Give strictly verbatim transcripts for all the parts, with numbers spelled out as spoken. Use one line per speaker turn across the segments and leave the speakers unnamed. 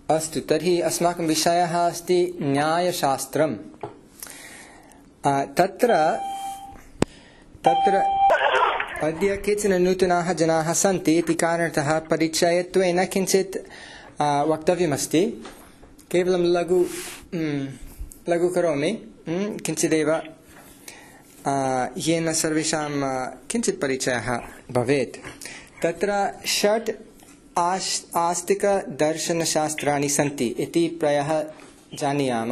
अस्तु, तर्हि अस्माकं विषयः अस्ति न्यायशास्त्रम्। तत्र तत्र अद्य केचन नूतनाः जनाः सन्ति इति कारणतः परिचयत्वेन किञ्चित् वक्तव्यमस्ति। केवलं लघु लघु करोमि किञ्चिदेव, येन सर्वेषां किञ्चित् परिचयः भवेत्। तत्र षट् आस्तिकदर्शनशास्त्राणि सन्ति इति प्रायः जानीयाम।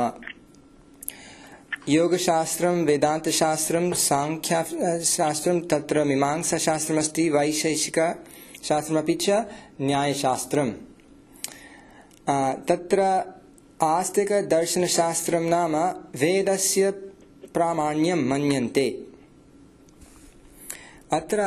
योगशास्त्रं, वेदान्तशास्त्रं, सांख्यशास्त्रं, तत्र मीमांसाशास्त्रमस्ति, वैशेषिकशास्त्रमपि च न्यायशास्त्रम्। तत्र आस्तिकदर्शनशास्त्रं नाम वेदस्य प्रामाण्यं मन्यन्ते। अत्र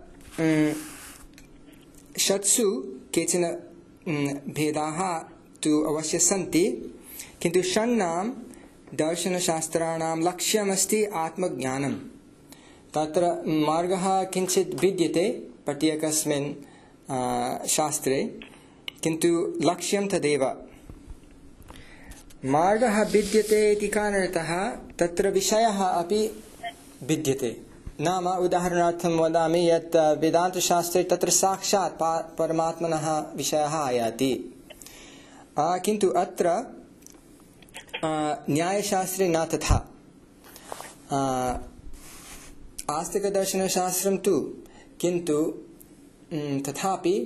षट्सु केचन भेदाः तु अवश्य सन्ति, किन्तु षण्णां दर्शनशास्त्राणां लक्ष्यमस्ति आत्मज्ञानं। तत्र मार्गः किञ्चित् भिद्यते प्रत्येकस्मिन् शास्त्रे, किन्तु लक्ष्यं तदेव। मार्गः भिद्यते इति कारणतः तत्र विषयः अपि भिद्यते। नाम उदाहरणार्थं वदामि यत् वेदान्तशास्त्रे तत्र साक्षात् परमात्मनः विषयः आयाति, किन्तु अत्र न्यायशास्त्रे न तथा। आस्तिकदर्शनशास्त्रं तु, किन्तु तथापि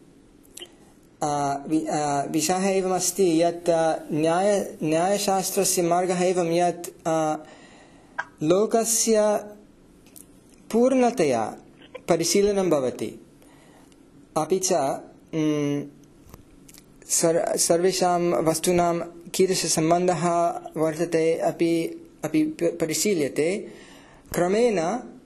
विषयः एवमस्ति यत् न्याय न्यायशास्त्रस्य मार्गः एवं यत् लोकस्य पूर्णतया परिशीलनं भवति, अपि च सर्वेषां वस्तूनां कीदृशसम्बन्धः वर्तते अपि अपि परिशील्यते। क्रमेण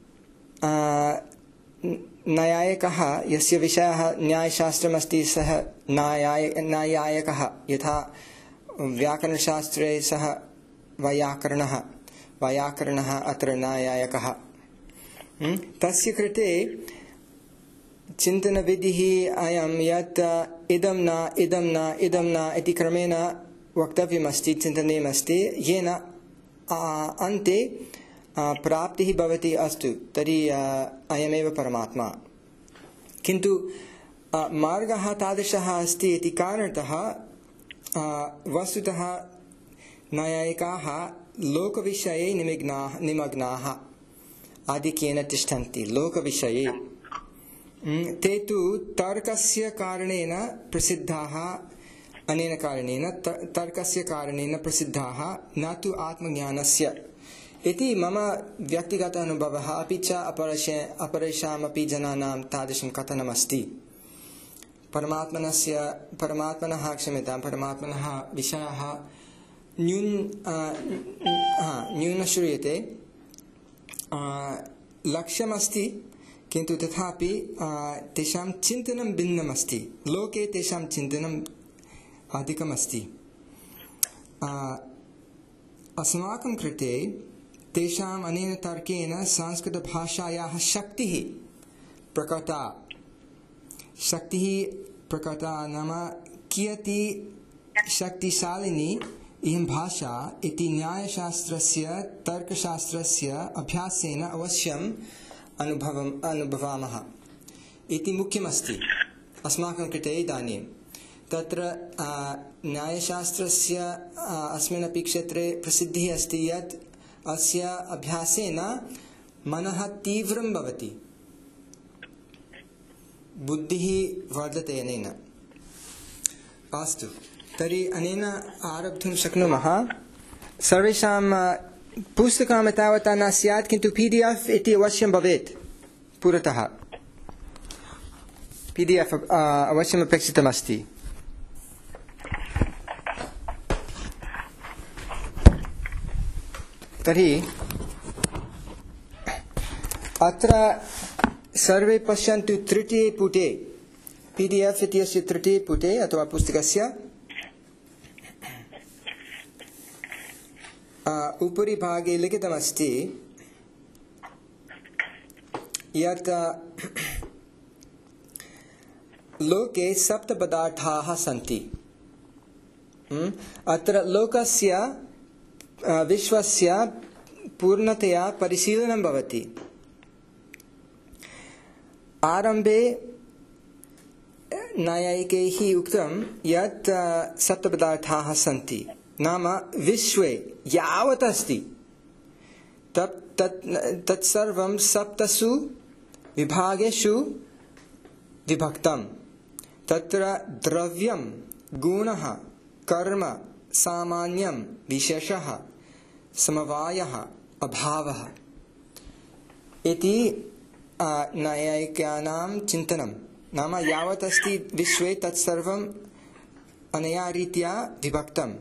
न्यायिकः, यस्य विषयः न्यायशास्त्रमस्ति, सः न्याय न्यायिकः। यथा व्याकरणशास्त्रे सः वैयाकरणः, वैयाकरणः अत्र न्यायिकः। तस्य कृते चिन्तनविधिः अयं यत् इदं न इदं न इदं न इति क्रमेण वक्तव्यमस्ति, चिन्तनीयमस्ति, येन अन्ते प्राप्तिः भवति। अस्तु, तर्हि अयमेव परमात्मा। किन्तु मार्गः तादृशः अस्ति इति कारणतः वस्तुतः न्यायिकाः लोकविषये निमग्नाः निमग्नाः आधिक्येन तिष्ठन्ति। लोकविषये ते तु तर्कस्य कारणेन प्रसिद्धाः, अनेन कारणेन तर्कस्य कारणेन प्रसिद्धाः, न तु आत्मज्ञानस्य इति मम व्यक्तिगतः अनुभवः। अपि च अपरशे अपरेषामपि जनानां तादृशं कथनमस्ति। परमात्मनस्य परमात्मनः क्षम्यतां परमात्मनः विषयः न्यून न्यून श्रूयते। लक्ष्यमस्ति, किन्तु तथापि तेषां चिन्तनं भिन्नमस्ति। लोके तेषां चिन्तनम् अधिकमस्ति। अस्माकं कृते तेषाम् अनेन तर्केण संस्कृतभाषायाः शक्तिः प्रकटा शक्तिः प्रकटा नाम कियती शक्तिशालिनी इयं भाषा इति न्यायशास्त्रस्य, तर्कशास्त्रस्य अभ्यासेन अवश्यम् अनुभवम् अनुभवामः इति मुख्यमस्ति अस्माकं कृते इदानीं। तत्र न्यायशास्त्रस्य अस्मिन्नपि क्षेत्रे प्रसिद्धिः अस्ति यत् अस्य अभ्यासेन मनः तीव्रं भवति, बुद्धिः वर्धते अनेन। अस्तु, तर्हि अनेन आरब्धुं शक्नुमः। सर्वेषां पुस्तकं तावता न स्यात्, किन्तु पी डी एफ् इति अवश्यं भवेत् पुरतः। पी डी एफ् अवश्यम् अपेक्षितमस्ति। तर्हि अत्र सर्वे पश्यन्तु, तृतीये पुटे पी डी एफ् इत्यस्य तृतीये पुटे अथवा पुस्तकस्य उपरि भागे लिखितमस्ति यत् लोके सप्तपदार्थाः सन्ति। अत्र लोकस्य विश्वस्य पूर्णतया परिशीलनं भवति। आरम्भे नैयायिकैः उक्तं यत् सप्तपदार्थाः सन्ति, नाम विश्वे यावत् अस्ति तत् तत् तत्सर्वं सप्तसु विभागेषु विभक्तं। तत्र द्रव्यं, गुणः, कर्म, सामान्यं, विशेषः, समवायः, अभावः इति नैयायिकानां चिन्तनं। नाम यावत् अस्ति विश्वे तत्सर्वम् अनया रीत्या विभक्तम्।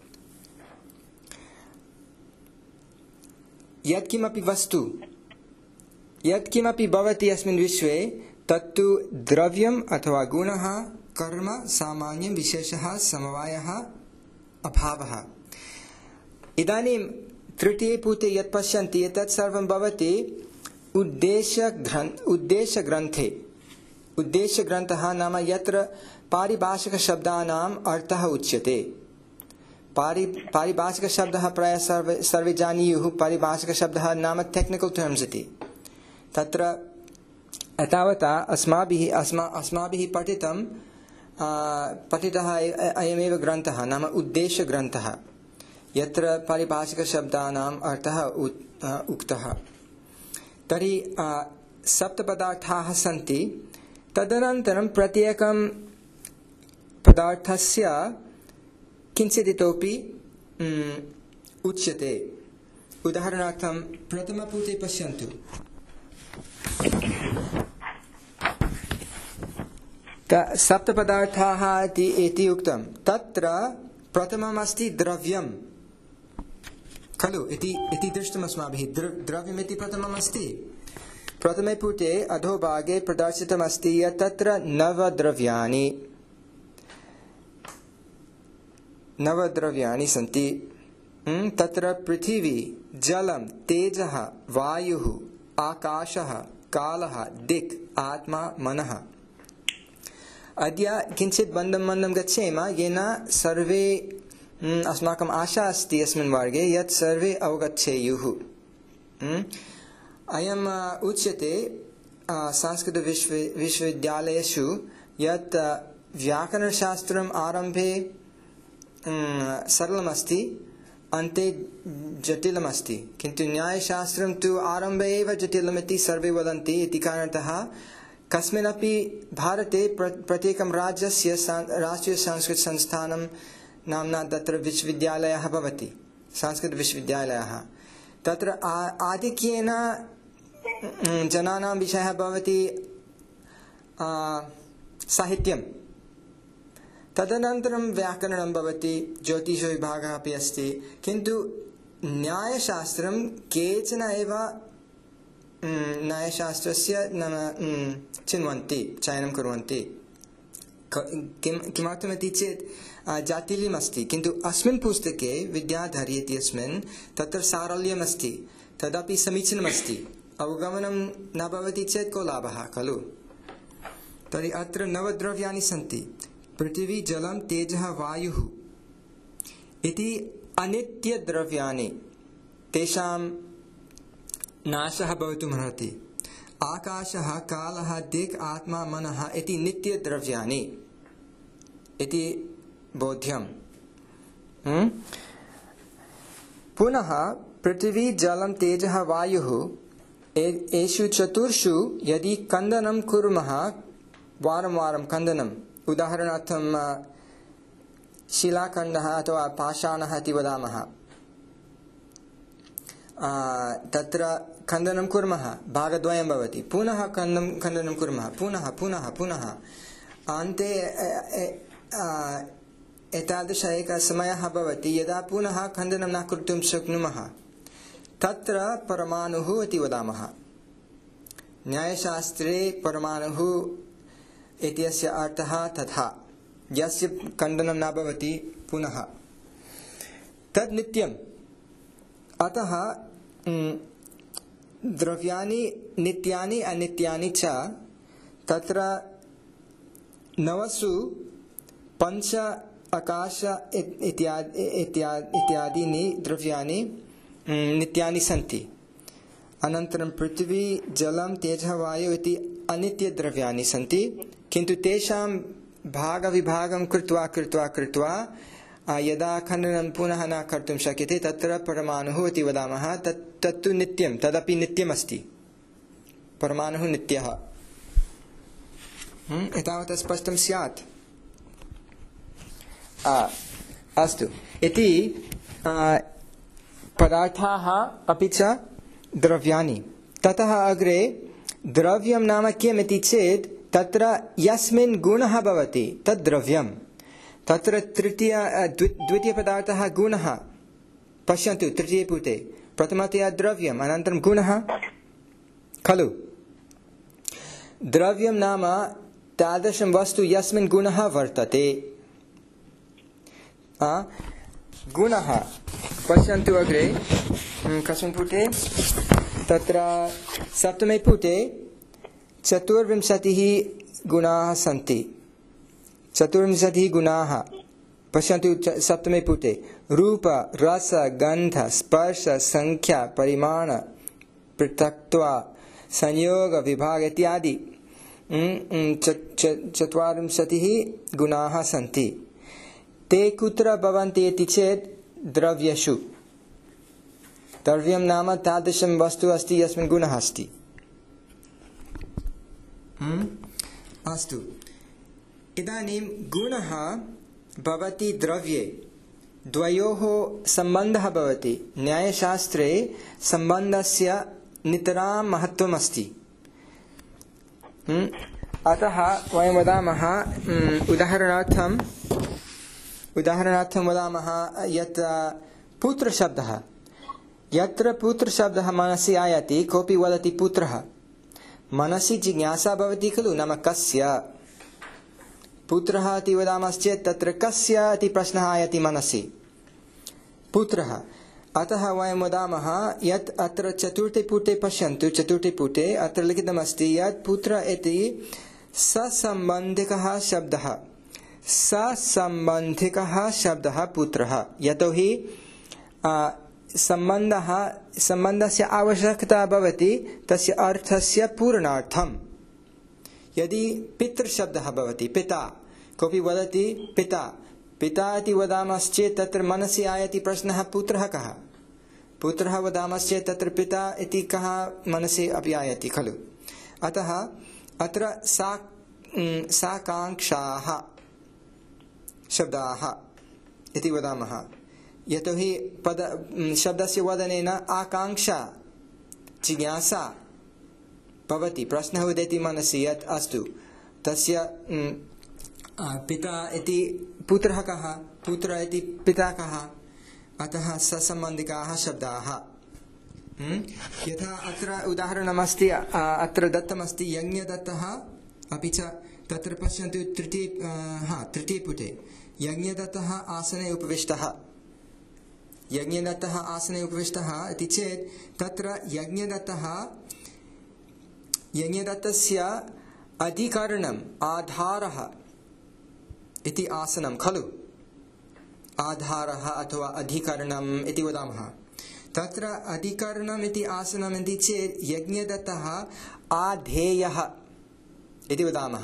यत्किमपि वस्तु यत्किमपि भवति अस्मिन् विश्वे तत्तु द्रव्यम् अथवा गुणः, कर्म, सामान्यं, विशेषः, समवायः, अभावः। इदानीं तृतीये पुटे यत् पश्यन्ति एतत् सर्वं भवति उद्देश्यग्रन्थ उद्देश्यग्रन्थे। उद्देश्यग्रन्थः नाम यत्र पारिभाषिकशब्दानाम् अर्थः उच्यते। पारि पारिभाषिकशब्दः प्रायः सर्वे सर्वे जानीयुः। पारिभाषिकशब्दः नाम टेक्निकल् टर्म्स् इति। तत्र एतावता अस्माभिः अस्मा अस्माभिः पठितं पठितः अयमेव ग्रन्थः नाम उद्देश्यग्रन्थः, यत्र पारिभाषिकशब्दानाम् अर्थः उक्तः। तर्हि सप्तपदार्थाः सन्ति। तदनन्तरं प्रत्येकं पदार्थस्य किञ्चित् इतोपि उच्यते। उदाहरणार्थं प्रथमपुटे पश्यन्तु। सप्तपदार्थाः इति उक्तं। तत्र प्रथमम् अस्ति द्रव्यं खलु इति इति दृष्टम् अस्माभिः। द्रव्यम् इति प्रथमम् अस्ति। प्रथमे पुटे अधोभागे प्रदर्शितमस्ति यत् तत्र नवद्रव्याणि नवद्रव्याणि सन्ति। तत्र पृथिवी, जलं, तेजः, वायुः, आकाशः, कालः, दिक्, आत्मा, मनः। अद्य किञ्चित् मन्दं मन्दं गच्छेम, येन सर्वे अस्माकम् आशा अस्ति अस्मिन् वर्गे यत् सर्वे अवगच्छेयुः। अयम् उच्यते संस्कृतविश्व विश्वविद्यालयेषु यत् व्याकरणशास्त्रम् आरम्भे सरलमस्ति, अन्ते जटिलमस्ति, किन्तु न्यायशास्त्रं तु आरम्भे एव जटिलमिति सर्वे वदन्ति। इति कारणतः कस्मिन्नपि भारते प्रत्येकं राज्यस्य राष्ट्रीयसंस्कृतसंस्थानं नाम्ना तत्र विश्वविद्यालयः भवति, संस्कृतविश्वविद्यालयः। तत्र आधिक्येन जनानां विषयः भवति साहित्यं, तदनन्तरं व्याकरणं भवति, ज्योतिषविभागः अपि अस्ति, किन्तु न्यायशास्त्रं केचन एव न्यायशास्त्रस्य नाम चिन्वन्ति, चयनं कुर्वन्ति। किं किमर्थमिति चेत् जाटिल्यमस्ति, किन्तु अस्मिन् पुस्तके विद्याधरी इत्यस्मिन् तत्र सारल्यमस्ति, तदपि समीचीनमस्ति। अवगमनं न भवति चेत् को लाभः खलु। तर्हि अत्र नवद्रव्याणि सन्ति। पृथिवी, जलं, तेजः, वायुः इति अनित्यद्रव्याणि, तेषां नाशः भवितुमर्हति। आकाशः, कालः, दिक्, आत्मा, मनः इति नित्यद्रव्याणि इति बोध्यम्। पुनः पृथिवी, जलं, तेजः, वायुः एषु चतुर्षु यदि खण्डनं कुर्मः, वारं वारं खण्डनं, उदाहरणार्थं शिलाखण्डः अथवा पाषाणः इति वदामः, तत्र खण्डनं कुर्मः, भागद्वयं भवति, पुनः खण्डनं खण्डनं कुर्मः, पुनः पुनः पुनः अन्ते एतादृश एकः समयः भवति यदा पुनः खण्डनं न कर्तुं शक्नुमः, तत्र परमाणुः इति वदामः। न्यायशास्त्रे परमाणुः इत्यस्य अर्थः तथा, यस्य खण्डनं न भवति पुनः, तद् नित्यम्। अतः द्रव्याणि नित्यानि अनित्यानि च तत्र नवसु पञ्च आकाश इत्यादि इत्यादीनि द्रव्याणि नित्यानि सन्ति। अनन्तरं पृथिवी जलं तेजः वायुः इति अनित्यद्रव्याणि सन्ति, किन्तु तेषां भागविभागं कृत्वा कृत्वा कृत्वा यदा खननं पुनः न कर्तुं शक्यते तत्र परमाणुः इति वदामः। तत् तत्तु नित्यं, तदपि नित्यमस्ति, परमाणुः नित्यः। एतावत् स्पष्टं स्यात्। अस्तु, इति पदार्थाः अपि च द्रव्याणि। ततः अग्रे द्रव्यं नाम किम् इति चेत् तत्र यस्मिन् गुणः भवति तद् द्रव्यं। तत्र तृतीय द्वितीयपदार्थः गुणः। पश्यन्तु तृतीयपुटे प्रथमतया द्रव्यम् अनन्तरं गुणः खलु। द्रव्यं नाम तादृशं वस्तु यस्मिन् गुणः वर्तते। गुणः पश्यन्तु अग्रे कस्मिन् पुटे, तत्र सप्तमे पुटे चतुर्विंशतिः गुणाः सन्ति। चतुर्विंशतिः गुणाः पश्यन्तु सप्तमे पुटे। रूप रस गन्ध स्पर्श संख्या परिमाण पृथक्त्व संयोग विभाग इत्यादि चत्वारिंशतिः गुणाः सन्ति। ते कुत्र भवन्ति इति चेत् द्रव्येषु। द्रव्यं नाम तादृशं वस्तु अस्ति यस्मिन् गुणः अस्ति। अस्तु, इदानीं गुणः भवति द्रव्ये, द्वयोः सम्बन्धः भवति। न्यायशास्त्रे सम्बन्धस्य नितरां महत्त्वम् अस्ति। अतः वयं वदामः, उदाहरणार्थम् उदाहरणार्थं वदामः यत् पुत्रशब्दः, यत्र पुत्रशब्दः मनसि आयाति, कोऽपि वदति पुत्रः, मनसि जिज्ञासा भवति खलु, नाम कस्य पुत्रः इति वदामश्चेत् तत्र कस्य इति प्रश्नः आयाति मनसि, पुत्रः। अतः वयं वदामः यत् अत्र चतुर्थे पुटे पश्यन्तु, चतुर्थे पुटे अत्र लिखितमस्ति यत् पुत्र इति ससम्बन्धिकः शब्दः। ससम्बन्धिकः शब्दः पुत्रः, यतोहि सम्बन्धः सम्बन्धस्य आवश्यकता भवति तस्य अर्थस्य पूर्णार्थम्। यदि पितृशब्दः भवति, पिता, कोऽपि वदति पिता पिता इति वदामश्चेत् तत्र मनसि आयाति प्रश्नः, पुत्रः कः? पुत्रः वदामश्चेत् तत्र पिता इति कः मनसि अपि आयाति खलु। अतः अत्र सा साकाङ्क्षाः शब्दाः इति वदामः, यतोहि पद शब्दस्य वदनेन आकाङ्क्षा जिज्ञासा भवति, प्रश्नः उदेति मनसि यत् अस्तु तस्य पिता इति पुत्रः कः, पुत्र इति पिता कः, अतः ससम्बन्धिकाः शब्दाः। यथा अत्र उदाहरणमस्ति, अत्र दत्तमस्ति यज्ञदत्तः, अपि च तत्र पश्यन्तु तृतीय हा तृतीयपुटे यज्ञदत्तः आसने उपविष्टः। यज्ञदत्तः आसने उपविष्टः इति चेत् तत्र यज्ञदत्तः यज्ञदत्तस्य अधिकरणम् आधारः इति आसनं खलु। आधारः अथवा अधिकरणम् इति वदामः। तत्र अधिकरणम् इति आसनम् इति चेत् यज्ञदत्तः आधेयः इति वदामः।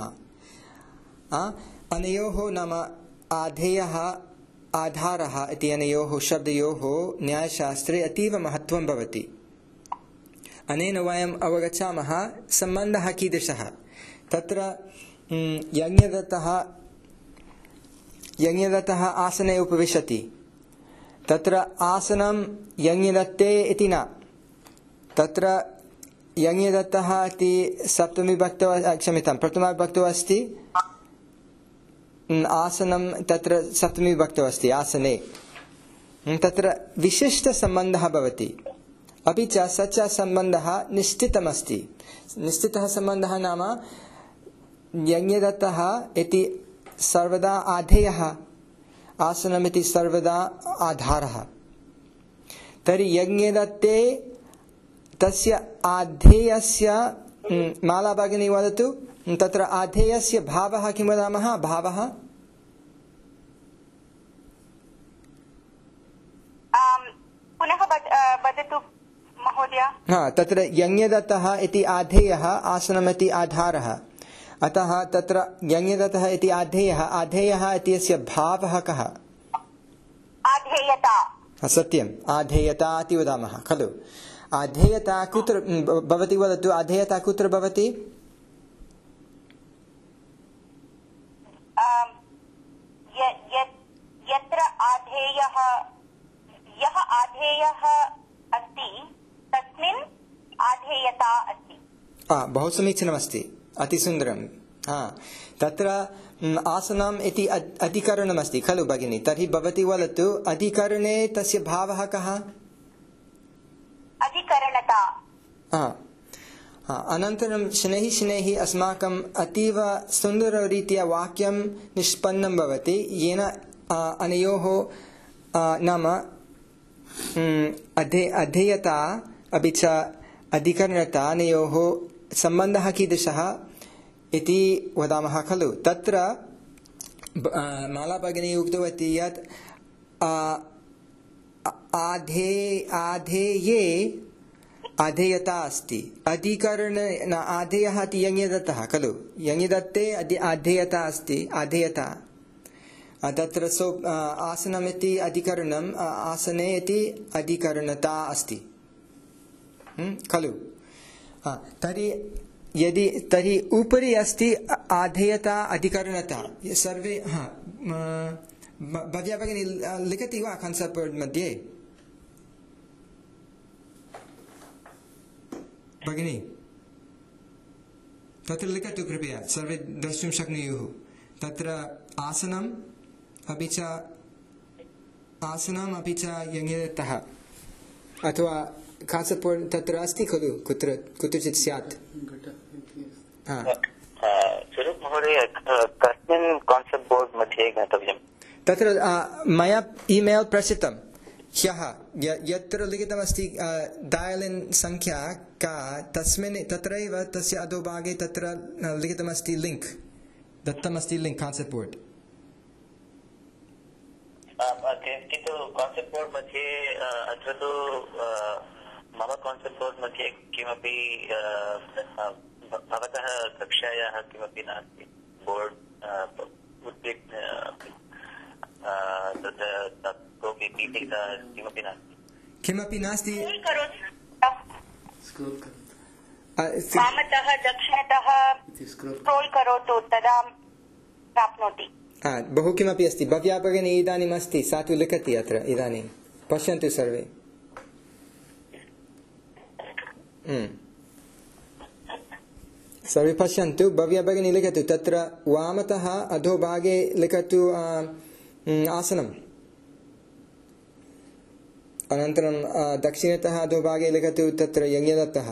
अनयोः नाम आधेयः आधारः इति अनयोः शब्दयोः न्यायशास्त्रे अतीव महत्त्वं भवति। अनेन वयम् अवगच्छामः सम्बन्धः कीदृशः। तत्र यज्ञदत्तः यज्ञदत्तः आसने उपविशति, तत्र आसनं यज्ञदत्ते इति न, तत्र यज्ञदत्तः इति सप्तमी भक्तौ क्षम्यतां प्रथमा भक्तौ अस्ति, आसनं तत्र सप्तमी भक्तौ अस्ति आसने, तत्र विशिष्टसम्बन्धः भवति। अपि च स च सम्बन्धः निश्चितमस्ति। निश्चितः सम्बन्धः नाम यज्ञदत्तः इति सर्वदा आधेयः, आसनमिति सर्वदा आधारः। तर्हि यज्ञदत्ते तस्य आधेयस्य माला भगिनी वदतु, तत्र आधेयस्य भावः किं वदामः? भावः
वदतु महोदय।
हा तत्र यज्ञदत्तः इति आधेयः, आसनमिति आधारः। अतः तत्र यज्ञदत्तः इति आधेयः, आधेयः इत्यस्य भावः कः?
आधेयता।
सत्यम्, आधेयता इति वदामः खलु। आधेयता कुत्र भवति वदतु? आधेयता कुत्र भवति?
यत्र आधेयः, यः आधेयः अस्ति तस्मिन् आधेयता अस्ति।
बहु समीचीनमस्ति, अतिसुन्दरं। हा तत्र आसनम् इति अधिकरणमस्ति खलु भगिनी? तर्हि भवती वदतु, अधिकरणे तस्य भावः कः?
अधिकरणता।
अनन्तरं शनैः शनैः अस्माकम् अतीव सुन्दररीत्या वाक्यं निष्पन्नं भवति, येन अनयोः नाम अधे अधेयता अपि च अधिकरणता अनयोः सम्बन्धः कीदृशः इति वदामः खलु। तत्र माला भगिनी उक्तवती यत् आधे आधेये आधेयता अस्ति, अधिकरण आधेयः इति यज्ञदत्तः खलु। यज्ञदत्ते आधेयता अस्ति, आधेयता। तत्र सो आसनमिति अधिकरणम्, आसने इति अधिकरणता अस्ति खलु। तर्हि यदि तर्हि उपरि अस्ति आधेयता अधिकरणता, सर्वे हा भव्या भगिनी लिखति वा कन्सेप्ट् बोर्ड् मध्ये? भगिनी तत्र लिखतु कृपया, सर्वे द्रष्टुं शक्नुयुः। तत्र आसनम् अपि च आसनम् अपि च यज्ञदत्तः अथवा कान्सेप्ट् बोर्ड् तत्र अस्ति खलु, कुत्र कुत्रचित् स्यात्।
स्वरूप महोदय, कस्मिन् कान्सेप्ट् बोर्ड् मध्ये ज्ञातव्यम्?
तत्र मया ईमेल् प्रेषितं ह्यः, यत्र लिखितमस्ति डायल् इन् संख्या का, तस्मिन् तत्रैव तस्य अधोभागे तत्र लिखितमस्ति लिङ्क्, दत्तमस्ति लिङ्क् कान्सेप्ट् बोर्ड्।
किन्तु कान्सेप्ट् बोर्ड् मध्ये अत्र तु मम कान्सेप्ट् बोर्ड् मध्ये किमपि भवतः कक्षायाः किमपि नास्ति, बोर्ड् कोऽपि पीठिका किमपि नास्ति।
किमपि नास्ति।
वामतः दक्षिणतः स्क्रोल् करोतु, तदा प्राप्नोति।
बहु किमपि अस्ति। भव्या भगिनी इदानीम् अस्ति, सा तु लिखति अत्र इदानीं, पश्यन्तु सर्वे। सर्वे पश्यन्तु, भव्या भगिनी लिखतु, तत्र वामतः अधोभागे लिखतु आसनम्, अनन्तरं दक्षिणतः अधोभागे लिखतु तत्र यज्ञदत्तः,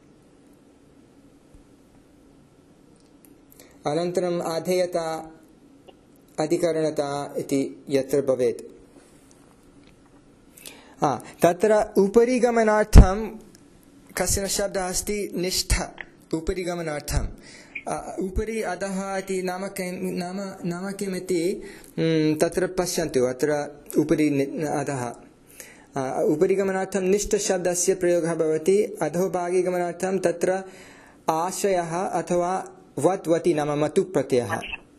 अनन्तरम् आधेयता अधिकरणता इति यत्र भवेत्। तत्र उपरि गमनार्थं कश्चन शब्दः अस्ति, निष्ठा। उपरि गमनार्थम् उपरि अधः इति नाम नाम नाम किमिति तत्र पश्यन्तु। अत्र उपरि अधः उपरि गमनार्थं निष्ठशब्दस्य प्रयोगः भवति, अधोभागे गमनार्थं तत्र आशयः अथवा वत् वति नाम मतु प्रत्ययः।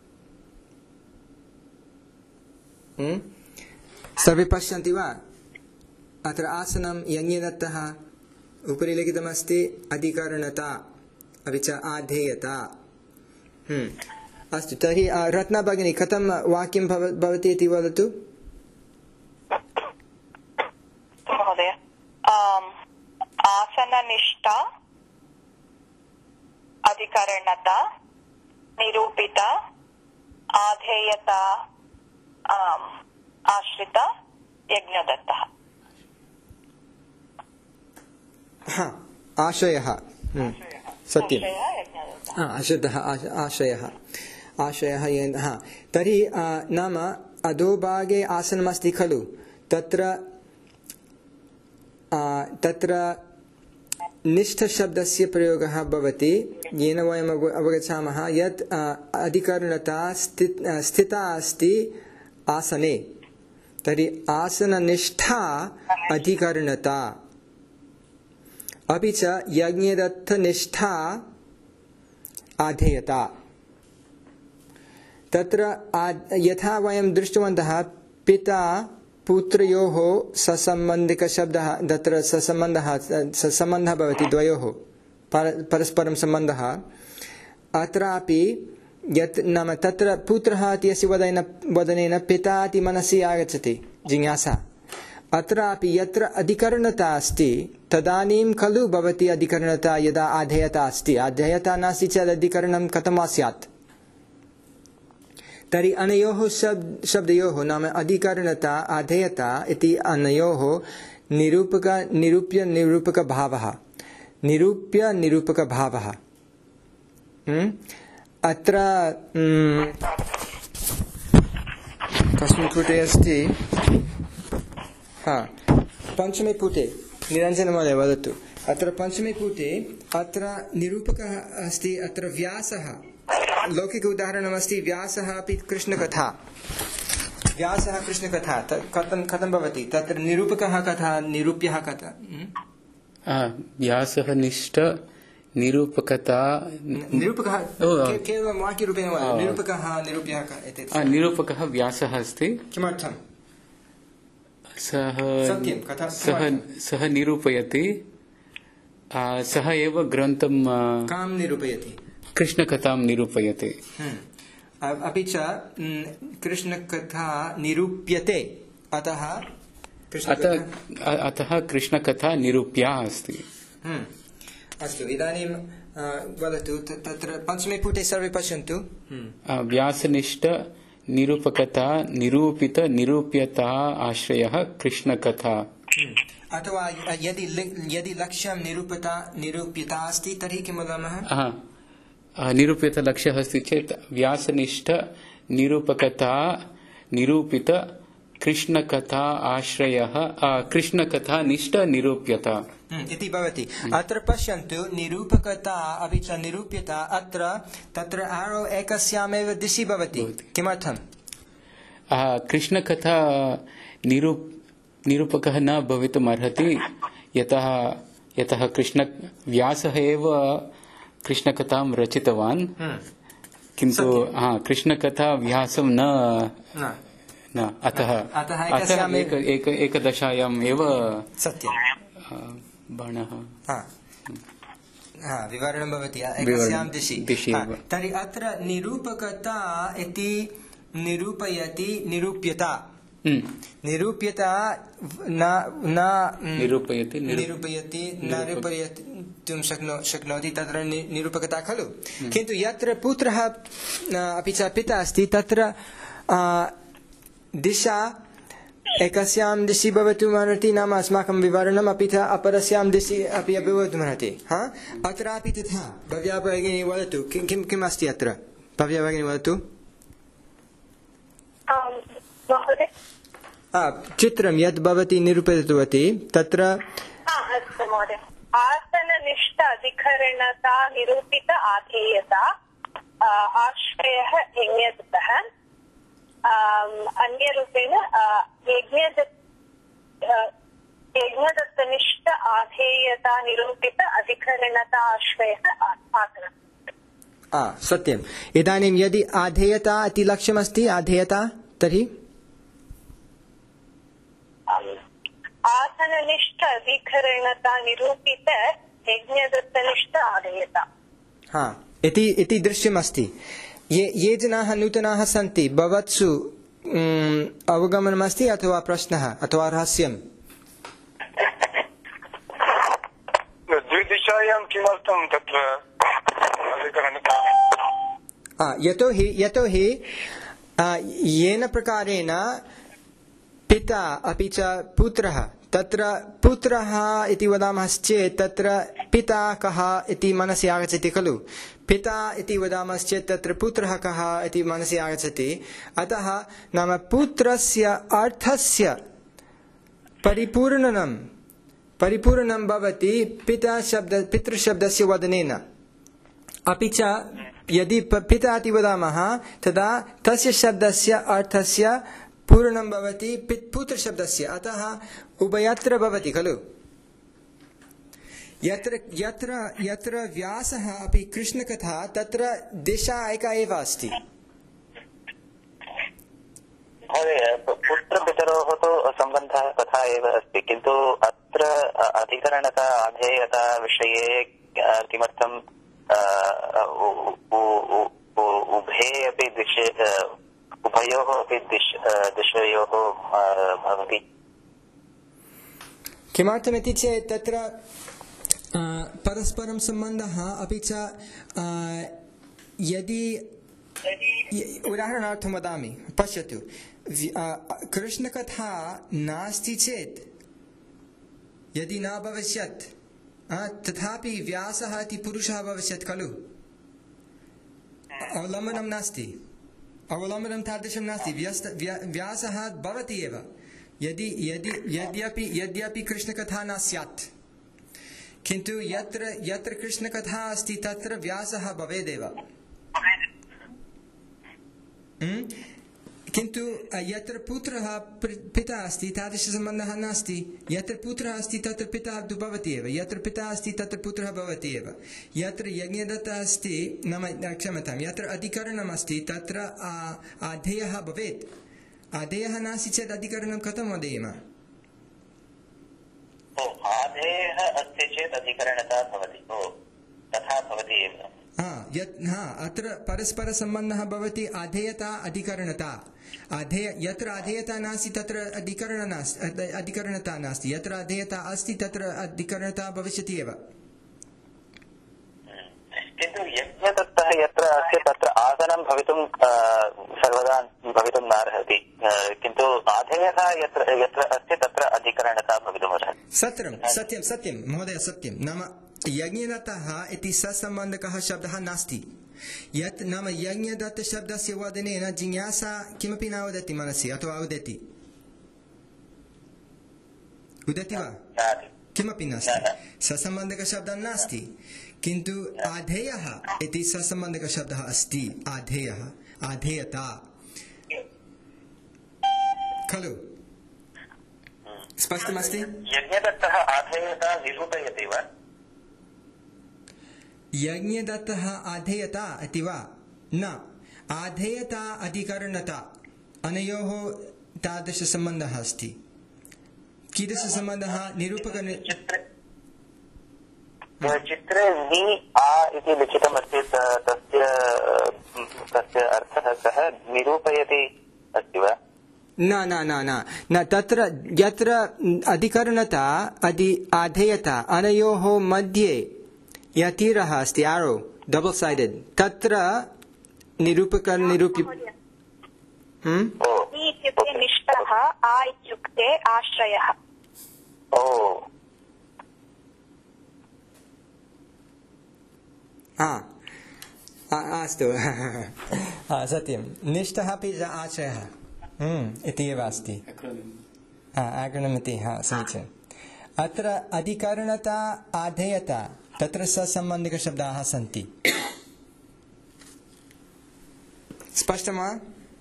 सर्वे पश्यन्ति वा? अत्र आसनं यज्ञदत्तः, उपरि लिखितमस्ति अधिकरणता अपि च आधेयता। अस्तु, तर्हि रत्ना भगिनी कथं वाक्यं भवति इति वदतु।
महोदय, आसननिष्ठा अधिकरणता निरूपिता आधेयता आश्रिता यज्ञदत्तः।
हा, आशयः सत्यम्, आशयः आशयः आशयः हा। तर्हि नाम अधोभागे आसनमस्ति खलु, तत्र तत्र निष्ठशब्दस्य प्रयोगः भवति, येन वयम् अवगच्छामः यत् अधिकरणता स्थिता अस्ति आसने। तर्हि आसननिष्ठा अधिकरणता अपि च यज्ञदत्तनिष्ठा आधेयता। तत्र यथा वयं दृष्टवन्तः पिता पुत्रयोः ससम्बन्धिकशब्दः, तत्र ससम्बन्धः ससम्बन्धः भवति द्वयोः परस्परं सम्बन्धः। अत्रापि यत् नाम तत्र पुत्रः इत्यस्य वदनेन वदनेन पिता इति मनसि आगच्छति जिज्ञासा। अत्रापि यत्र अधिकरणता अस्ति तदानीं खलु भवति अधिकरणता यदा आधेयता अस्ति। आधेयता नास्ति चेत् अधिकरणं कथं वा स्यात्। तर्हि अनयोः शब्द शब्दयोः नाम अधिकरणता आधेयता इति अनयोः निरूपक निरूप्य निरूपकभावः निरूप्य निरूपकभावः। अत्र कस्मिन् पुटे अस्ति? हा, पञ्चमे पुटे निरञ्जनमहोदय वदतु। अत्र पञ्चमे पुटे अत्र निरूपकः अस्ति। अत्र व्यासः लौकिक उदाहरणमस्ति। व्यासः अपि कृष्णकथा व्यासः कृष्णकथा कथं कथं भवति तत्र निरूपकः कथा निरूप्यः कथा।
व्यासः निष्ठ निरूपकता
निरूपकः केवलं वाक्यरूपेण निरूपकः निरूप्यः
निरूपकः व्यासः अस्ति।
किमर्थं?
सः
सत्यं कथा
सः सः निरूपयति। सः एव ग्रन्थं
कां निरूपयति? कृष्णकथां
निरूपयति।
अपि च कृष्णकथा निरूप्यते। अतः
अतः कृष्णकथा निरूप्या अस्ति।
अस्तु, इदानीं वदतु तत्र पञ्चमे पुटे सर्वे पश्यन्तु।
व्यासनिष्ठ निरूपकथा निरूपित निरूप्यता आश्रयः कृष्णकथा।
अथवा यदि यदि लक्ष्यं निरूपता निरूप्यता अस्ति तर्हि किं वदामः?
निरूपित लक्ष्यः अस्ति चेत् व्यासनिष्ठ निरूपकथा निरूपित कृष्णकथा आश्रयः कृष्णकथा निष्ठ निरूप्यता
इति भवति। अत्र पश्यन्तु निरूपकता अपि च निरूप्यता अत्र तत्र आरो एकस्यामेव दिशि भवति। किमर्थं?
कृष्णकथा निरूप निरूपकः न भवितुम् अर्हति। यतः यतः कृष्ण व्यासः एव कृष्णकथां रचितवान्। किन्तु कृष्णकथा व्यासं न न अतः अतः एक एक एकदशायाम् एव
सत्यं
बाणः
विवरणं भवति एकस्यां दिशि। तर्हि अत्र निरूपकता इति निरूपयति निरूप्यता निरूप्यता न न
निरूपयति
निरूपयति निरूपयितुं शक्नोति तत्र निरूपकता खलु। किन्तु यत्र पुत्रः अपि च पिता अस्ति तत्र दिशा एकस्यां दिशि भवितुमर्हति नाम अस्माकं विवरणम् अपि च अपरस्यां दिशि अपि भवितुमर्हति। हा, अत्रापि तथा। भव्या भगिनी वदतु किं किं किम् अस्ति अत्र? भव्या भगिनी वदतु। चित्रं यद् भवती निरूपितवती तत्र
अस्तु महोदय। आसननिष्ठ अधिकरणता निरूपित आधेयता आश्रयः यज्ञदत्तः। अन्यरूपेण यज्ञदत्तनिष्ठ आधेयता निरूपित अधिकरणता आश्रयः आसनम्।
सत्यम्। इदानीं यदि आधेयता इति लक्ष्यमस्ति आधेयता तर्हि
आसननिष्ठ अधिकरणता निरूपित यज्ञदत्तनिष्ठ आधेयता।
हा, इति इति दृश्यमस्ति। ये ये जनाः नूतनाः सन्ति भवत्सु अवगमनमस्ति अथवा प्रश्नः अथवा रहस्यम्?
द्विदिशायां किमर्थं तत्र
यतोहि यतोहि येन प्रकारेण पिता अपि च पुत्रः तत्र पुत्रः इति वदामश्चेत् तत्र पिता कः इति मनसि आगच्छति खलु। पिता इति वदामश्चेत् तत्र पुत्रः कः इति मनसि आगच्छति। अतः नाम पुत्रस्य अर्थस्य परिपूर्णनं परिपूर्णं भवति पिता शब्द पितृशब्दस्य वदनेन। अपि च यदि पिता इति वदामः तदा तस्य शब्दस्य अर्थस्य पूर्णं भवति पुत्रशब्दस्य। अतः उभयत्र भवति खलु। यत्र यत्र यत्र व्यासः अपि कृष्णकथा तत्र दिशा एका एव अस्ति।
पुत्रपितरोः तु सम्बन्धः तथा एव अस्ति, किन्तु अत्र अधिकरणता अधेयता विषये किमर्थं उभे अपि दिश उभयोः अपि दिश दिशयोः भवति?
किमर्थमिति चेत् तत्र परस्परं सम्बन्धः, अपि च यदि उदाहरणार्थं वदामि, पश्यतु, कृष्णकथा नास्ति चेत् यदि न भविष्यत् तथापि व्यासः इति पुरुषः भविष्यत् खलु। अवलम्बनं नास्ति, अवलम्बनं तादृशं नास्ति, व्यस्त व्यासः भवति एव। यदि यदि यद्यपि यद्यपि कृष्णकथा न स्यात्, किन्तु यत्र यत्र कृष्णकथा अस्ति तत्र व्यासः भवेदेव। किन्तु यत्र पुत्रः पिता अस्ति तादृशसम्बन्धः नास्ति। यत्र पुत्रः अस्ति तत्र पिता तु भवति एव, यत्र पिता अस्ति तत्र पुत्रः भवति एव। यत्र यज्ञदत्तः अस्ति, नाम क्षम्यतां, यत्र अधिकरणम् अस्ति तत्र आधेयः भवेत्। आधेयः नास्ति चेत् अधिकरणं कथं वदेम?
आधेयः अस्ति चेत् अधिकरणता भवति, तथा भवति एव।
अत्र परस्परसम्बन्धः भवति, आधेयता अधिकरणता। आधेय यत्र आधेयता नास्ति तत्र अधिकरण नास्ति, अधिकरणता नास्ति। यत्र आधेयता अस्ति तत्र अधिकरणता भविष्यति एव।
किन्तु यज्ञदत्तः यत्र अस्ति तत्र आसनं भवितुं सर्वदा भवितुं नार्हति, किन्तु आधेयः यत्र यत्र अस्ति तत्र अधिकरणता भवितुमर्हति।
सत्यं सत्यं सत्यं महोदय, सत्यं। नाम यज्ञदत्तः इति ससम्बन्धकः शब्दः नास्ति। यत् नाम यज्ञदत्तशब्दस्य वदनेन जिज्ञासा किमपि न उदेति मनसि, अथवा उदेति उदेति वा? किमपि नास्ति, ससम्बन्धकशब्दः नास्ति। किन्तु आधेयः इति ससम्बन्धकशब्दः अस्ति। आधेयः, आधेयता खलु? स्पष्टमस्ति?
यज्ञदत्तः आधेयता निरूपयति वा?
यज्ञदत्तः आधेयता इति वा? न, आधेयता अधिकरणता, अनयोः तादृशसम्बन्धः अस्ति। कीदृशसम्बन्धः? निरूपक
चित्रे नि आ इति लिखितमस्ति, तस्य तस्य अर्थः सः निरूपयति अस्ति वा?
न न न न न तत्र यत्र अधिकरणता अधि आधेयता अनयोः मध्ये यतिरः अस्ति, आरो डबल साइडेड, तत्र निरूपक निरूपि
इत्युक्ते निष्ठः, आ इत्युक्ते आश्रयः।
ओ
अस्तु, सत्यं, निष्ठः अपि आश्रयः इति एव अस्ति। आकरणम् इति, हा समीचीनम्। अत्र अधिकरणता आधेयता तत्र ससम्बन्धिकशब्दाः सन्ति। स्पष्टं वा?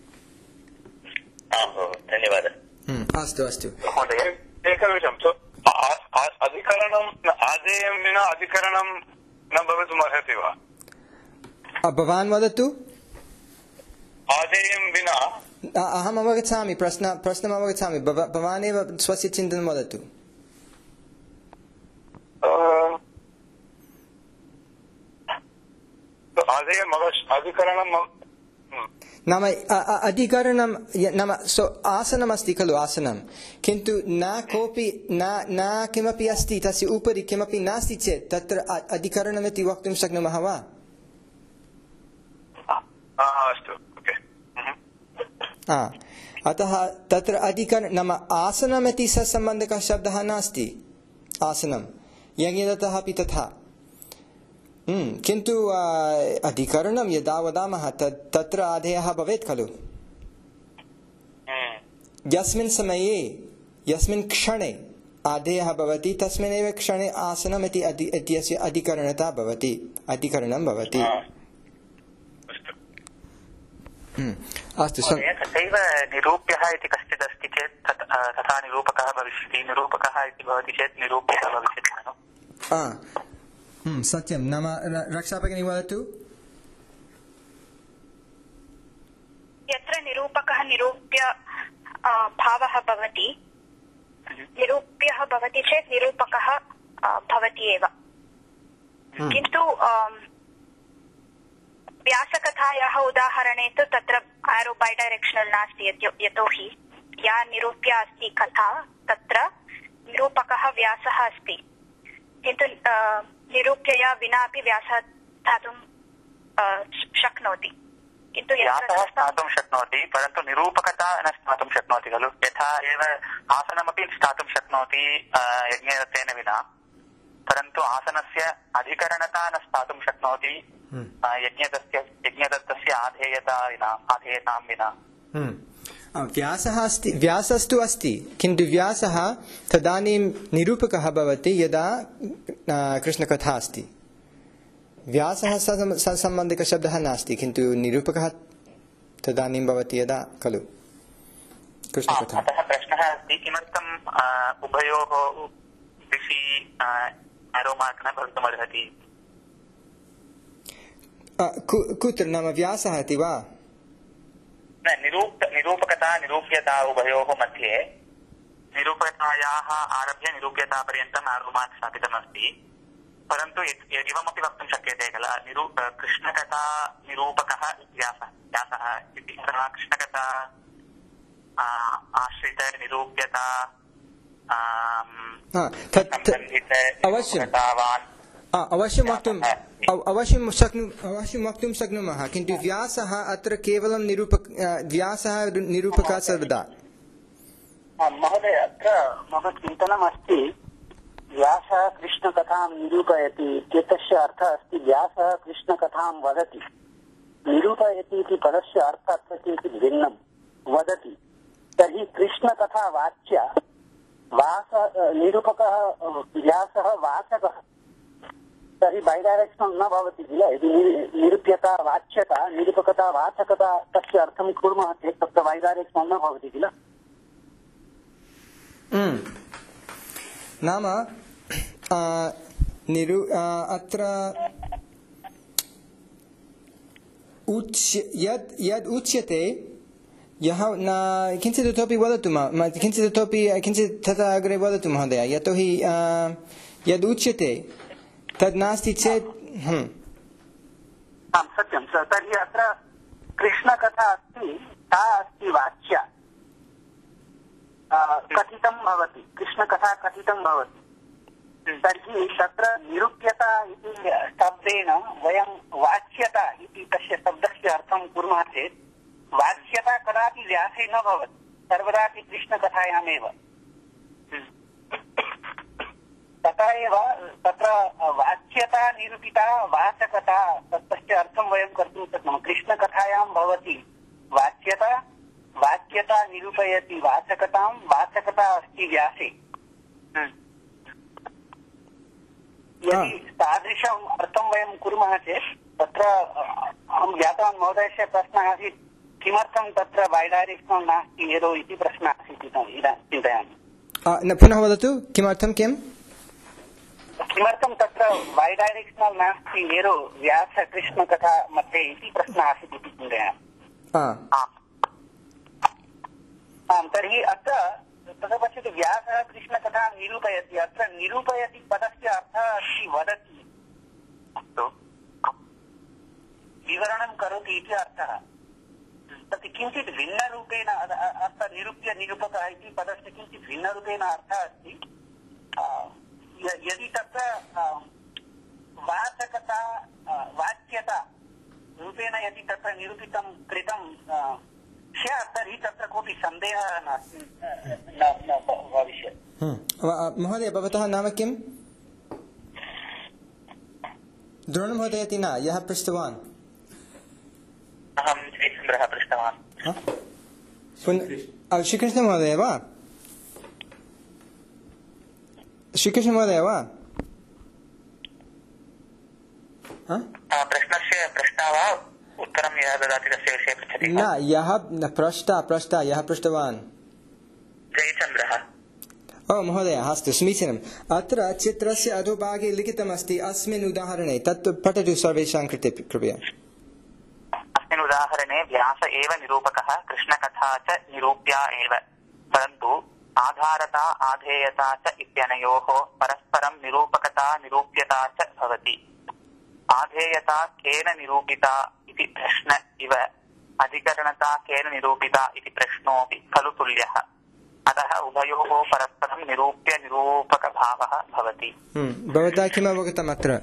धन्यवादः।
अस्तु अस्तु।
एकविषयं, अधिकरणं आधेयं विना अधिकरणं न भवितुम् अर्हति वा?
भवान् वदतु।
आधेयं विना
अहम् अवगच्छामि, प्रश्न प्रश्नम् अवगच्छामि, भवान् एव स्वस्य चिन्तनं वदतु। नाम अधिकरणं नाम आसनमस्ति खलु, आसनं, किन्तु न कोऽपि न न किमपि अस्ति, तस्य उपरि किमपि नास्ति चेत् तत्र अधिकरणमिति वक्तुं शक्नुमः वा? अतः तत्र अधिकरण नाम आसनमिति ससम्बन्धकः शब्दः नास्ति। आसनं यज्ञदत्तः अपि तथा, किन्तु अधिकरणं यदा वदामः तत्र आधेयः भवेत् खलु। यस्मिन् समये यस्मिन् क्षणे आधेयः भवति तस्मिन्नेव क्षणे आसनम् इति इत्यस्य अधिकरणता भवति, अधिकरणं भवति। अस्तु,
तथैव निरूप्यः इति कश्चित् अस्ति चेत् तथा निरूपकः भविष्यति, निरूपकः इति भवति चेत् निरूप्यः भविष्यति खलु।
सत्यं नाम रक्षाभगिनी वदतु।
यत्र निरूपकः निरूप्य भावः भवति, निरूप्यः भवति चेत् निरूपकः भवति एव। किन्तु व्यासकथायाः उदाहरणे तु तत्र आरो बैडैरेक्षनल् नास्ति, यतोहि या निरूप्या अस्ति कथा तत्र निरूपकः व्यासः अस्ति, किन्तु निरूप्यया विनापि व्यासः स्थातुं शक्नोति। किन्तु
व्यासः स्थातुं शक्नोति परन्तु निरूपकता न स्थातुं शक्नोति खलु। यथा एव आसनमपि स्थातुं शक्नोति यज्ञदत्तेन विना, परन्तु आसनस्य अधिकरणता न स्थातुं शक्नोति यज्ञदत्तस्य यज्ञदत्तस्य आधेयता विना आधेयतां विना।
व्यासः अस्ति, व्यासस्तु अस्ति, किन्तु व्यासः तदानीं निरूपकः भवति यदा कृष्णकथा अस्ति। व्यासः सम्बन्धिकशब्दः नास्ति, किन्तु निरूपकः तदानीं भवति यदा खलु कृष्णकथा।
अतः प्रश्नः अस्ति किमर्थम् उभयोः दिशि एरो मार्क् न भवितुमर्हति?
कुत्र नाम व्यासः इति वा?
न, निरूप निरूपकता निरूप्यता उभयोः मध्ये निरूपकतायाः आरभ्य निरूप्यतापर्यन्तम् एरो मार्क् स्थापितमस्ति, परन्तु एवमपि वक्तुं शक्यते किल निरू कृष्णकथा निरूपकः व्यासः व्यासः इति। कृष्णकथा आश्रित निरूप्यता
अवश्यम् अवश्यं वक्तुं अवश्यं शक्नु अवश्यं वक्तुं शक्नुमः, किन्तु व्यासः अत्र केवलं निरूपक व्यासः निरूपकः सर्वदा।
महोदय, अत्र मम चिन्तनमस्ति व्यासः कृष्णकथां निरूपयति इत्यस्य अर्थः अस्ति व्यासः कृष्णकथां वदति। निरूपयति इति पदस्य अर्थः अत्र किञ्चित् भिन्नं। वदति तर्हि कृष्णकथा वाच्य वास निरूपकः व्यासः वाचकः, तर्हि बैडैरेक्षनल् न भवति किल। यदि निरूप्यता वाच्यता निरूपकता वाचकता तस्य अर्थं कुर्मः चेत् तत्र बैडैरेक्षनल् न भवति किल।
नाम निरु अत्र उच्य यद् यद् उच्यते यः न किञ्चित् इतोपि वदतु किञ्चित् इतोपि किञ्चित् तथा अग्रे वदतु महोदय, यतोहि यद् उच्यते तद् नास्ति चेत्
आम् सत्यं। तर्हि अत्र कृष्णकथा अस्ति, सा अस्ति वाच्या, कथितं भवति, कृष्णकथा कथितं भवति। तर्हि तत्र निरूप्यता इति शब्देन वयं वाच्यता इति तस्य शब्दस्य अर्थं कुर्मः चेत् वाच्यता कदापि व्यासे न भवति, सर्वदापि कृष्णकथायामेव। तथा एव तत्र वाच्यता निरूपिता वाचकता तस्य अर्थं वयं कर्तुं शक्नुमः। कृष्णकथायां भवति वाच्यता, वाच्यता निरूपयति वाचकतां, वाचकता अस्ति व्यासे। यदि तादृशम् अर्थं वयं कुर्मः चेत् तत्र अहं ज्ञातवान् महोदयस्य प्रश्नः आसीत् किमर्थं तत्र बैडैरेक्षनल् नास्ति एरो इति प्रश्नः आसीत् चिन्तयामि।
पुनः वदतु किमर्थं किम्
किमर्थं तत्र बैडैरेक्षनल् नास्ति एरो व्यास कृष्णकथा मध्ये इति प्रश्नः आसीत् इति चिन्तयामि। आम्, तर्हि अत्र तथा पश्यतु व्यासः कृष्णकथां निरूपयति। अत्र निरूपयति पदस्य अर्थः अस्ति वदति, विवरणं करोति इति अर्थः। तत् किञ्चित् भिन्नरूपेण अत्र निरूप्य निरूपकः इति पदस्य किञ्चित् भिन्नरूपेण अर्थः अस्ति। यदि तत्र वाचकता वाच्यता रूपेण यदि तत्र निरूपितं कृतं स्यात् तर्हि तत्र कोऽपि सन्देहः न भविष्यति।
महोदय, भवतः नाम किम्? द्रोणमहोदय इति न, यः पृष्टवान्।
अहं जयचन्द्रः पृष्टवान्।
श्रीकृष्णमहोदय वा? श्रीकृष्णमहोदय वा?
प्रश्नस्य प्रश्नः वा उत्तरं यः ददाति तस्य विषये पृच्छति?
न, यः पृष्टा पृष्टा यः पृष्टवान्।
जयचन्द्रः।
ओ महोदय अस्तु समीचीनम् अत्र चित्रस्य अधोभागे लिखितमस्ति अस्मिन् उदाहरणे तत् पठतु सर्वेषां कृते कृपया
अस्मिन् उदाहरणे व्यास एव निरूपकः कृष्णकथा च निरूप्या एव परन्तु आधारता आधेयता च इत्यनयोः परस्परं निरूपकता निरूप्यता च भवति आधेयता केन निरूपिता इति प्रश्न इव अधिकरणता केन निरूपिता इति प्रश्नोऽपि खलु तुल्यः अतः उभयोः परस्परं निरूप्य निरूपकभावः भवति
भवता किम् अवगतम् अत्र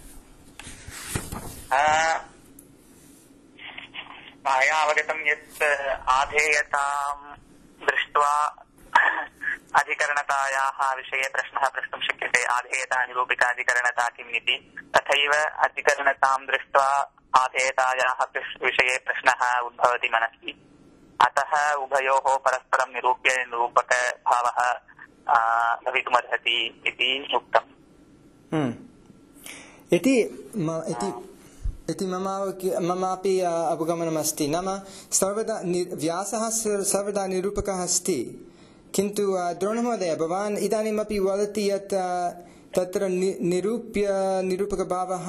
मया अवगतं यत् आधेयतां दृष्ट्वा अधिकरणतायाः विषये प्रश्नः प्रष्टुं शक्यते आधेयता निरूपिका अधिकरणता किम् इति तथैव अधिकरणतां दृष्ट्वा आधेयतायाः विषये प्रश्नः उद्भवति मनसि अतः उभयोः परस्परं निरूप्य निरूपकभावः भवितुमर्हति इति उक्तम्
इति इति मम ममापि अवगमनमस्ति नाम सर्वदा व्यासः सर्वदा निरूपकः अस्ति किन्तु द्रोणमहोदय भवान् इदानीमपि वदति यत् तत्र निरूप्य निरूपकभावः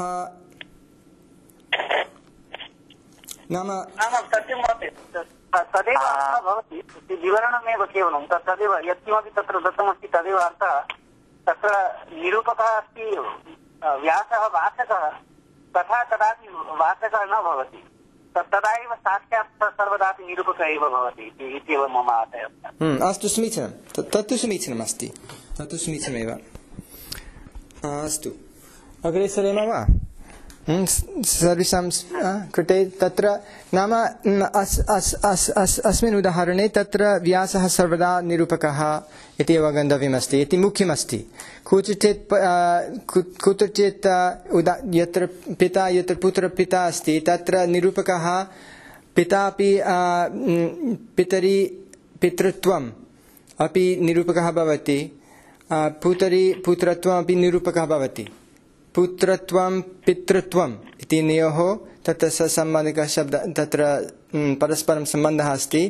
नाम
सत्यं तदेव अर्थः भवति विवरणमेव केवलं तदेव यत्किमपि तत्र दत्तमस्ति तदेव अर्थः तत्र निरूपकः अस्ति व्यासः वाचकः तथा कदापि वाचकः न भवति तदा एव साक्षात् सर्वदापि निरूपकः एव भवति इत्येव मम आशयः
अस्तु समीचीनं तत्तु समीचीनम् अस्ति तत्तु समीचीनमेव अस्तु अग्रे सरेम वा सर्वेषां कृते तत्र नाम अस्मिन् उदाहरणे तत्र व्यासः सर्वदा निरूपकः इति अवगन्तव्यमस्ति इति मुख्यमस्ति कुत्रचित् कुत्रचित् यत्र पिता यत्र पुत्रपिता अस्ति तत्र निरूपकः पितापि पितरि पितृत्वम् अपि निरूपकः भवति पुतरि पुत्रत्वमपि निरूपकः भवति पुत्रत्वं पितृत्वम् इति नयोः तत्र सम्बन्धिकः शब्दः तत्र परस्परं सम्बन्धः अस्ति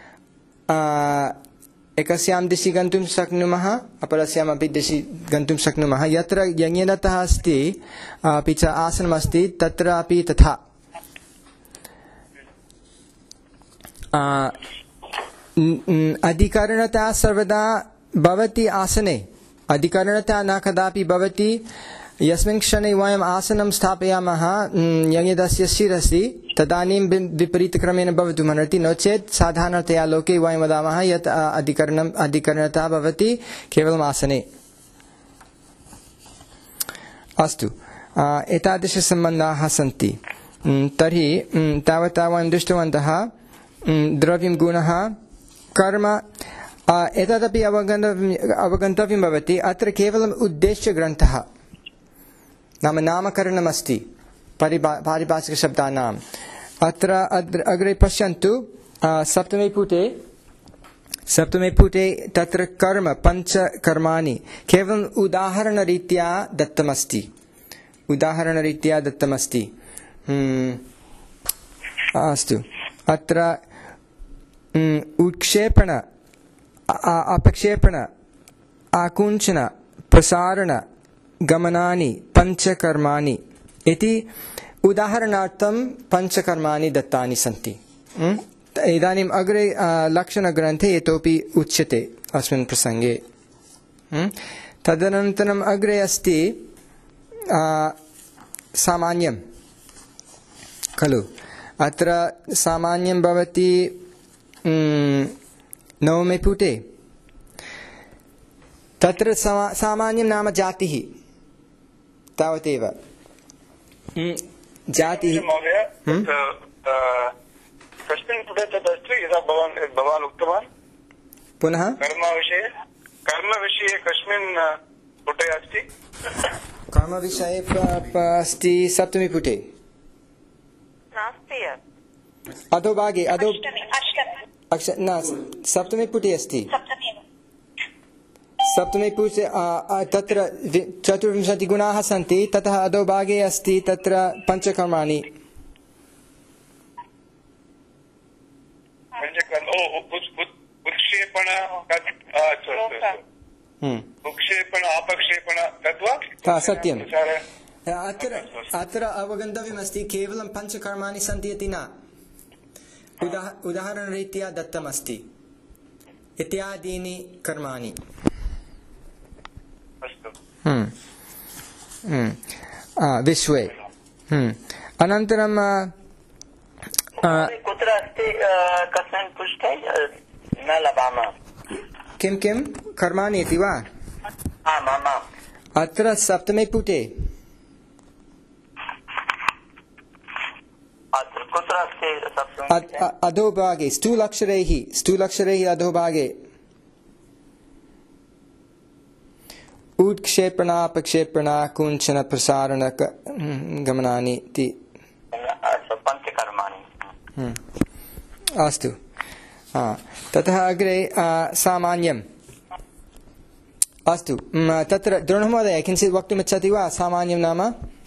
एकस्यां दिशि गन्तुं शक्नुमः अपरस्यामपि दिशि गन्तुं शक्नुमः यत्र यज्ञदत्तः अस्ति अपि च आसनमस्ति तत्रापि तथा अधिकरणता सर्वदा भवति आसने अधिकरणता न कदापि भवति यस्मिन् क्षणे वयम् आसनं स्थापयामः यज्ञदस्य शिरसि तदानीं विपरीतक्रमेण भवितुमर्हति नो चेत् साधारणतया लोके वयं वदामः यत् अधिकरणम् अधिकरणता भवति केवलम् आसने अस्तु एतादृशसम्बन्धाः सन्ति तर्हि तावता वयं दृष्टवन्तः द्रव्यं गुणः कर्म एतदपि अवगन्तव्यम् अवगन्तव्यं भवति अत्र केवलम् उद्देश्यग्रन्थः नाम नामकरणमस्ति परिभा पारिभाषिकशब्दानाम् अत्र अग्रे पश्यन्तु सप्तमे पुटे सप्तमे पुटे तत्र कर्म पञ्चकर्माणि केवलम् उदाहरणरीत्या दत्तमस्ति उदाहरणरीत्या दत्तमस्ति अस्तु अत्र उत्क्षेपण अपक्षेपण आकुञ्चन प्रसारण गमनानि पञ्चकर्माणि इति उदाहरणार्थं पञ्चकर्माणि दत्तानि सन्ति इदानीम् अग्रे लक्षणग्रन्थे इतोपि उच्यते अस्मिन् प्रसङ्गे तदनन्तरम् अग्रे अस्ति सामान्यं खलु अत्र सामान्यं भवति नवमे पुटे तत्र सामान्यं नाम जातिः तावदेव जातिः
कस्मिन् पुटे तदस्ति यदा भवान् भवान् उक्तवान्
पुनः
कर्मविषये कर्मविषये कस्मिन् पुटे अस्ति
कर्मविषये अस्ति सप्तमी पुटे अधोभागे अधो न सप्तमी पुटे अस्ति सप्तमे पुटे तत्र चतुर्विंशतिगुणाः सन्ति ततः अधोभागे अस्ति तत्र पञ्चकर्माणि
उत्क्षेपण उक्षेपण अपक्षेपण तद्वा
हा सत्यम् अत्र अत्र अवगन्तव्यमस्ति केवलं पञ्चकर्माणि सन्ति इति न उदाह उदाहरणरीत्या दत्तमस्ति इत्यादीनि कर्माणि विश्वे अनन्तरं
कुत्र अस्ति कस्मिन् पृष्ठे न लभामः
किं किं कर्माणि इति वा अत्र सप्तमे पुटे
कुत्र अस्ति
अधोभागे स्थूलक्षरैः स्थूलक्षरैः अधोभागे उत्क्षेपणापक्षेपणा कुञ्चन प्रसारण गमनानि इति
पञ्चकर्माणि
अस्तु ततः अग्रे सामान्यम् अस्तु तत्र द्रोणमहोदय किञ्चित् वक्तुमिच्छति वा सामान्यं नाम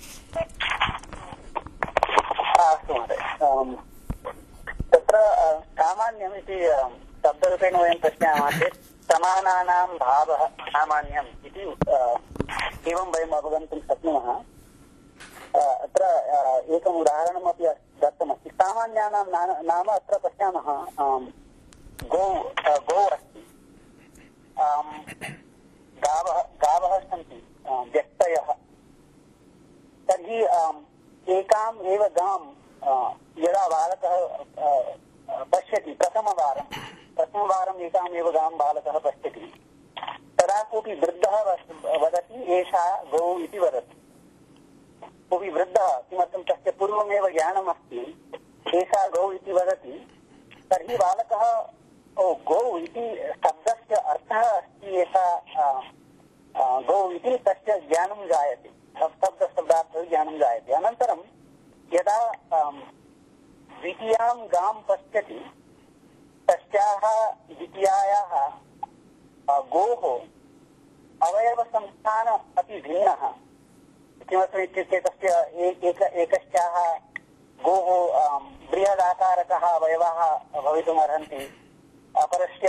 तत्र सामान्यम् इति शब्दरूपेण वयं पश्यामः चेत् समानानां भावः सामान्यम् इति एवं वयम् अवगन्तुं शक्नुमः अत्र एकम् उदाहरणमपि दत्तमस्ति सामान्यानां नाम अत्र पश्यामः गौ गौ अस्ति गावः गावः सन्ति व्यक्तयः तर्हि एकाम् एव गां यदा बालकः पश्यति प्रथमवारं प्रथमवारम् एकाम् एव गां बालकः पश्यति तदा कोऽपि वृद्धः वदति एषा गौ इति वदति कोऽपि वृद्धः किमर्थं तस्य पूर्वमेव ज्ञानमस्ति एषा गौ इति वदति तर्हि बालकः ओ गौ इति शब्दस्य अर्थः अस्ति एषा गौ इति तस्य ज्ञानं जायते शब्दशब्दार्थः ज्ञानं जायते अनन्तरं यदा द्वितीयां गां पश्यति तस्याः द्वितीयायाः गोः अवयवसंस्थान अपि भिन्नः किमर्थमित्युक्ते तस्य एक एकस्याः गोः बृहदाकारकः अवयवाः भवितुमर्हन्ति अपरस्य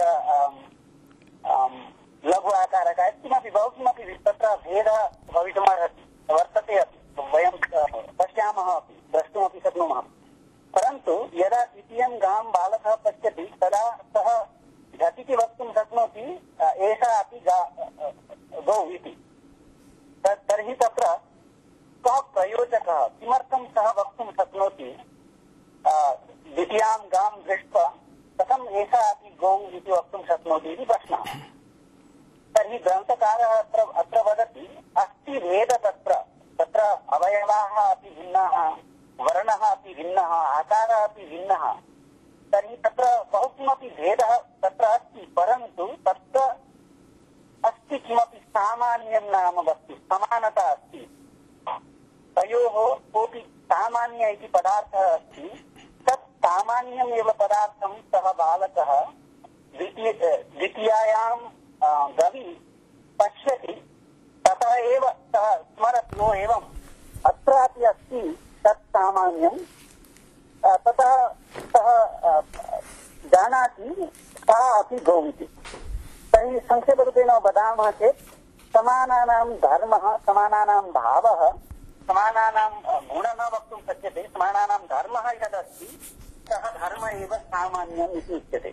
लघु आकारकः किमपि बहु किमपि तत्र भेदः भवितुमर्हति वर्तते अपि वयं पश्यामः अपि द्रष्टुमपि शक्नुमः परन्तु यदा द्वितीयं गां बालकः पश्यति तदा सः झटिति वक्तुं शक्नोति एषा अपि गौ इति तर्हि तत्र कः प्रयोजकः किमर्थं सः वक्तुं शक्नोति द्वितीयां गां दृष्ट्वा कथम् एषा अपि गौ इति वक्तुं शक्नोति इति प्रश्नः तर्हि ग्रन्थकारः अत्र अत्र वदति अस्ति भेदः तत्र तत्र अवयवाः अपि भिन्नाः वर्णः अपि भिन्नः आकारः अपि भिन्नः तर्हि तत्र बहु किमपि भेदः तत्र अस्ति परन्तु तत्र अस्ति किमपि सामान्यं नाम वस्तु समानता अस्ति तयोः कोऽपि सामान्य इति पदार्थः अस्ति तत् सामान्यमेव पदार्थं सः बालकः द्वितीय द्वितीयायां गवि पश्यति ततः एव सः स्मरति ओ एवम् अत्रापि अस्ति तत् सामान्यं ततः सः जानाति सः अपि गौ इति तर्हि संक्षेपरूपेण वदामः चेत् समानानां धर्मः समानानां भावः समानानां गुणः न वक्तुं शक्यते समानानां धर्मः यदस्ति सः धर्म एव सामान्यम् इति उच्यते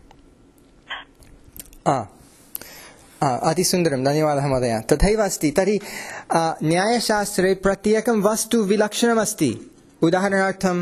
अतिसुन्दरं धन्यवादः महोदय तथैव अस्ति तर्हि न्यायशास्त्रे प्रत्येकं वस्तु विलक्षणमस्ति उदाहरणार्थं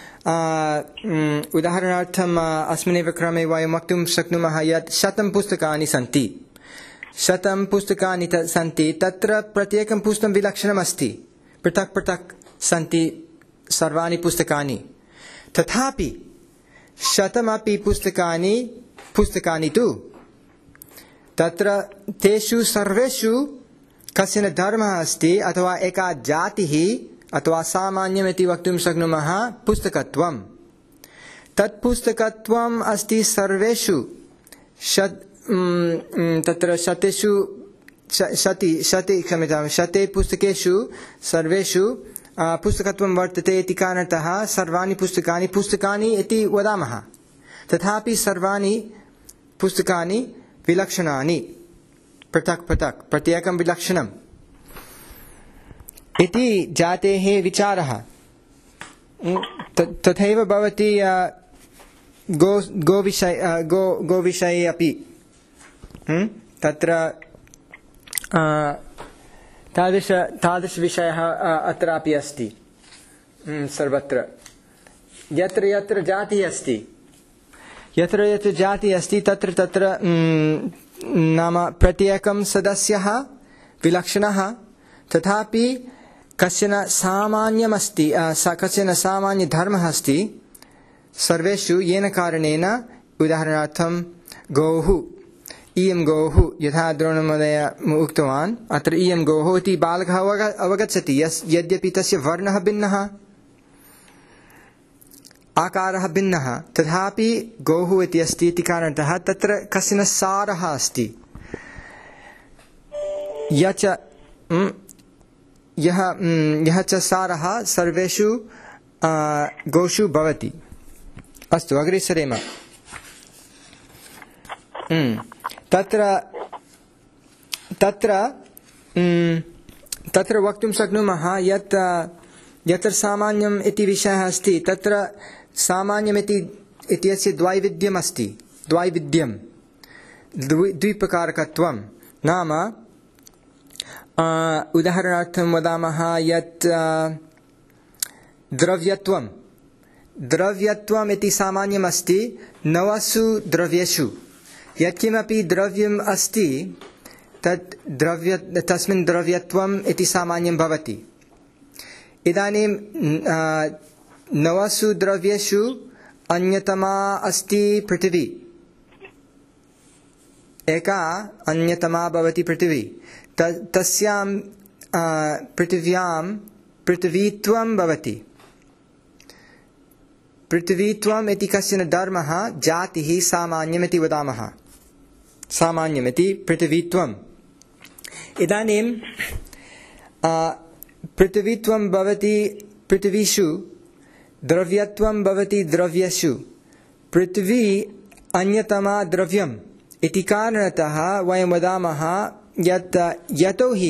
उदाहरणार्थम् अस्मिन्नेव क्रमे वयं वक्तुं शक्नुमः यत् शतं पुस्तकानि सन्ति शतं पुस्तकानि सन्ति तत्र प्रत्येकं पुस्तकं विलक्षणमस्ति पृथक् पृथक् सन्ति सर्वाणि पुस्तकानि तथापि शतमपि पुस्तकानि पुस्तकानि तु तत्र तेषु सर्वेषु कश्चन धर्मः अस्ति अथवा एका जातिः अथवा सामान्यम् इति वक्तुं शक्नुमः पुस्तकत्वं तत् पुस्तकत्वम् अस्ति सर्वेषु शत तत्र शतेषु शति शते क्षम्यतां शते पुस्तकेषु सर्वेषु पुस्तकत्वं वर्तते इति कारणतः सर्वाणि पुस्तकानि पुस्तकानि इति वदामः तथापि सर्वाणि पुस्तकानि विलक्षणानि पृथक् पृथक् प्रत्येकं विलक्षणम् इति जातेः विचारः। तथैव भवति गो गोविषय गो गोविषये अपि तत्र तादृश तादृशविषयः अत्रापि अस्ति। सर्वत्र यत्र यत्र जातिः अस्ति यत्र यत्र जातिः अस्ति तत्र तत्र नाम प्रत्येकं सदस्यः विलक्षणः, तथापि कश्चन सामान्यमस्ति, कश्चन सामान्यधर्मः अस्ति सर्वेषु, येन कारणेन उदाहरणार्थं गौः, इयं गौः, यथा द्रोणमहोदय उक्तवान् अत्र इयं गौः इति बालकः अवगच्छति यद्यपि तस्य वर्णः भिन्नः, आकारः भिन्नः, तथापि गौः इति अस्ति इति कारणतः तत्र कश्चन सारः अस्ति यच यः यः च सारः सर्वेषु गौषु भवति। अस्तु, अग्रे सरेम। तत्र तत्र तत्र वक्तुं शक्नुमः यत् यत्र सामान्यम् इति विषयः अस्ति तत्र सामान्यमिति इत्यस्य द्वैविध्यम् अस्ति। द्वैविध्यं द्विप्रकारकत्वं नाम उदाहरणार्थं वदामः यत् द्रव्यत्वं द्रव्यत्वम् इति सामान्यम् अस्ति नवसु द्रव्येषु। यत्किमपि द्रव्यम् अस्ति तत् द्रव्य तस्मिन् द्रव्यत्वम् इति सामान्यं भवति। इदानीं नवसु द्रव्येषु अन्यतमा अस्ति पृथिवी, एका अन्यतमा भवति पृथिवी। तस्यां पृथिव्यां पृथ्वीत्वं भवति। पृथ्वीत्वम् इति कश्चन धर्मः, जातिः, सामान्यमिति वदामः। सामान्यमिति पृथ्वीत्वम्। इदानीं पृथ्वीत्वं भवति पृथिवीषु, द्रव्यत्वं भवति द्रव्येषु। पृथ्वी अन्यतमा द्रव्यम् इति कारणतः वयं वदामः यत् यतोहि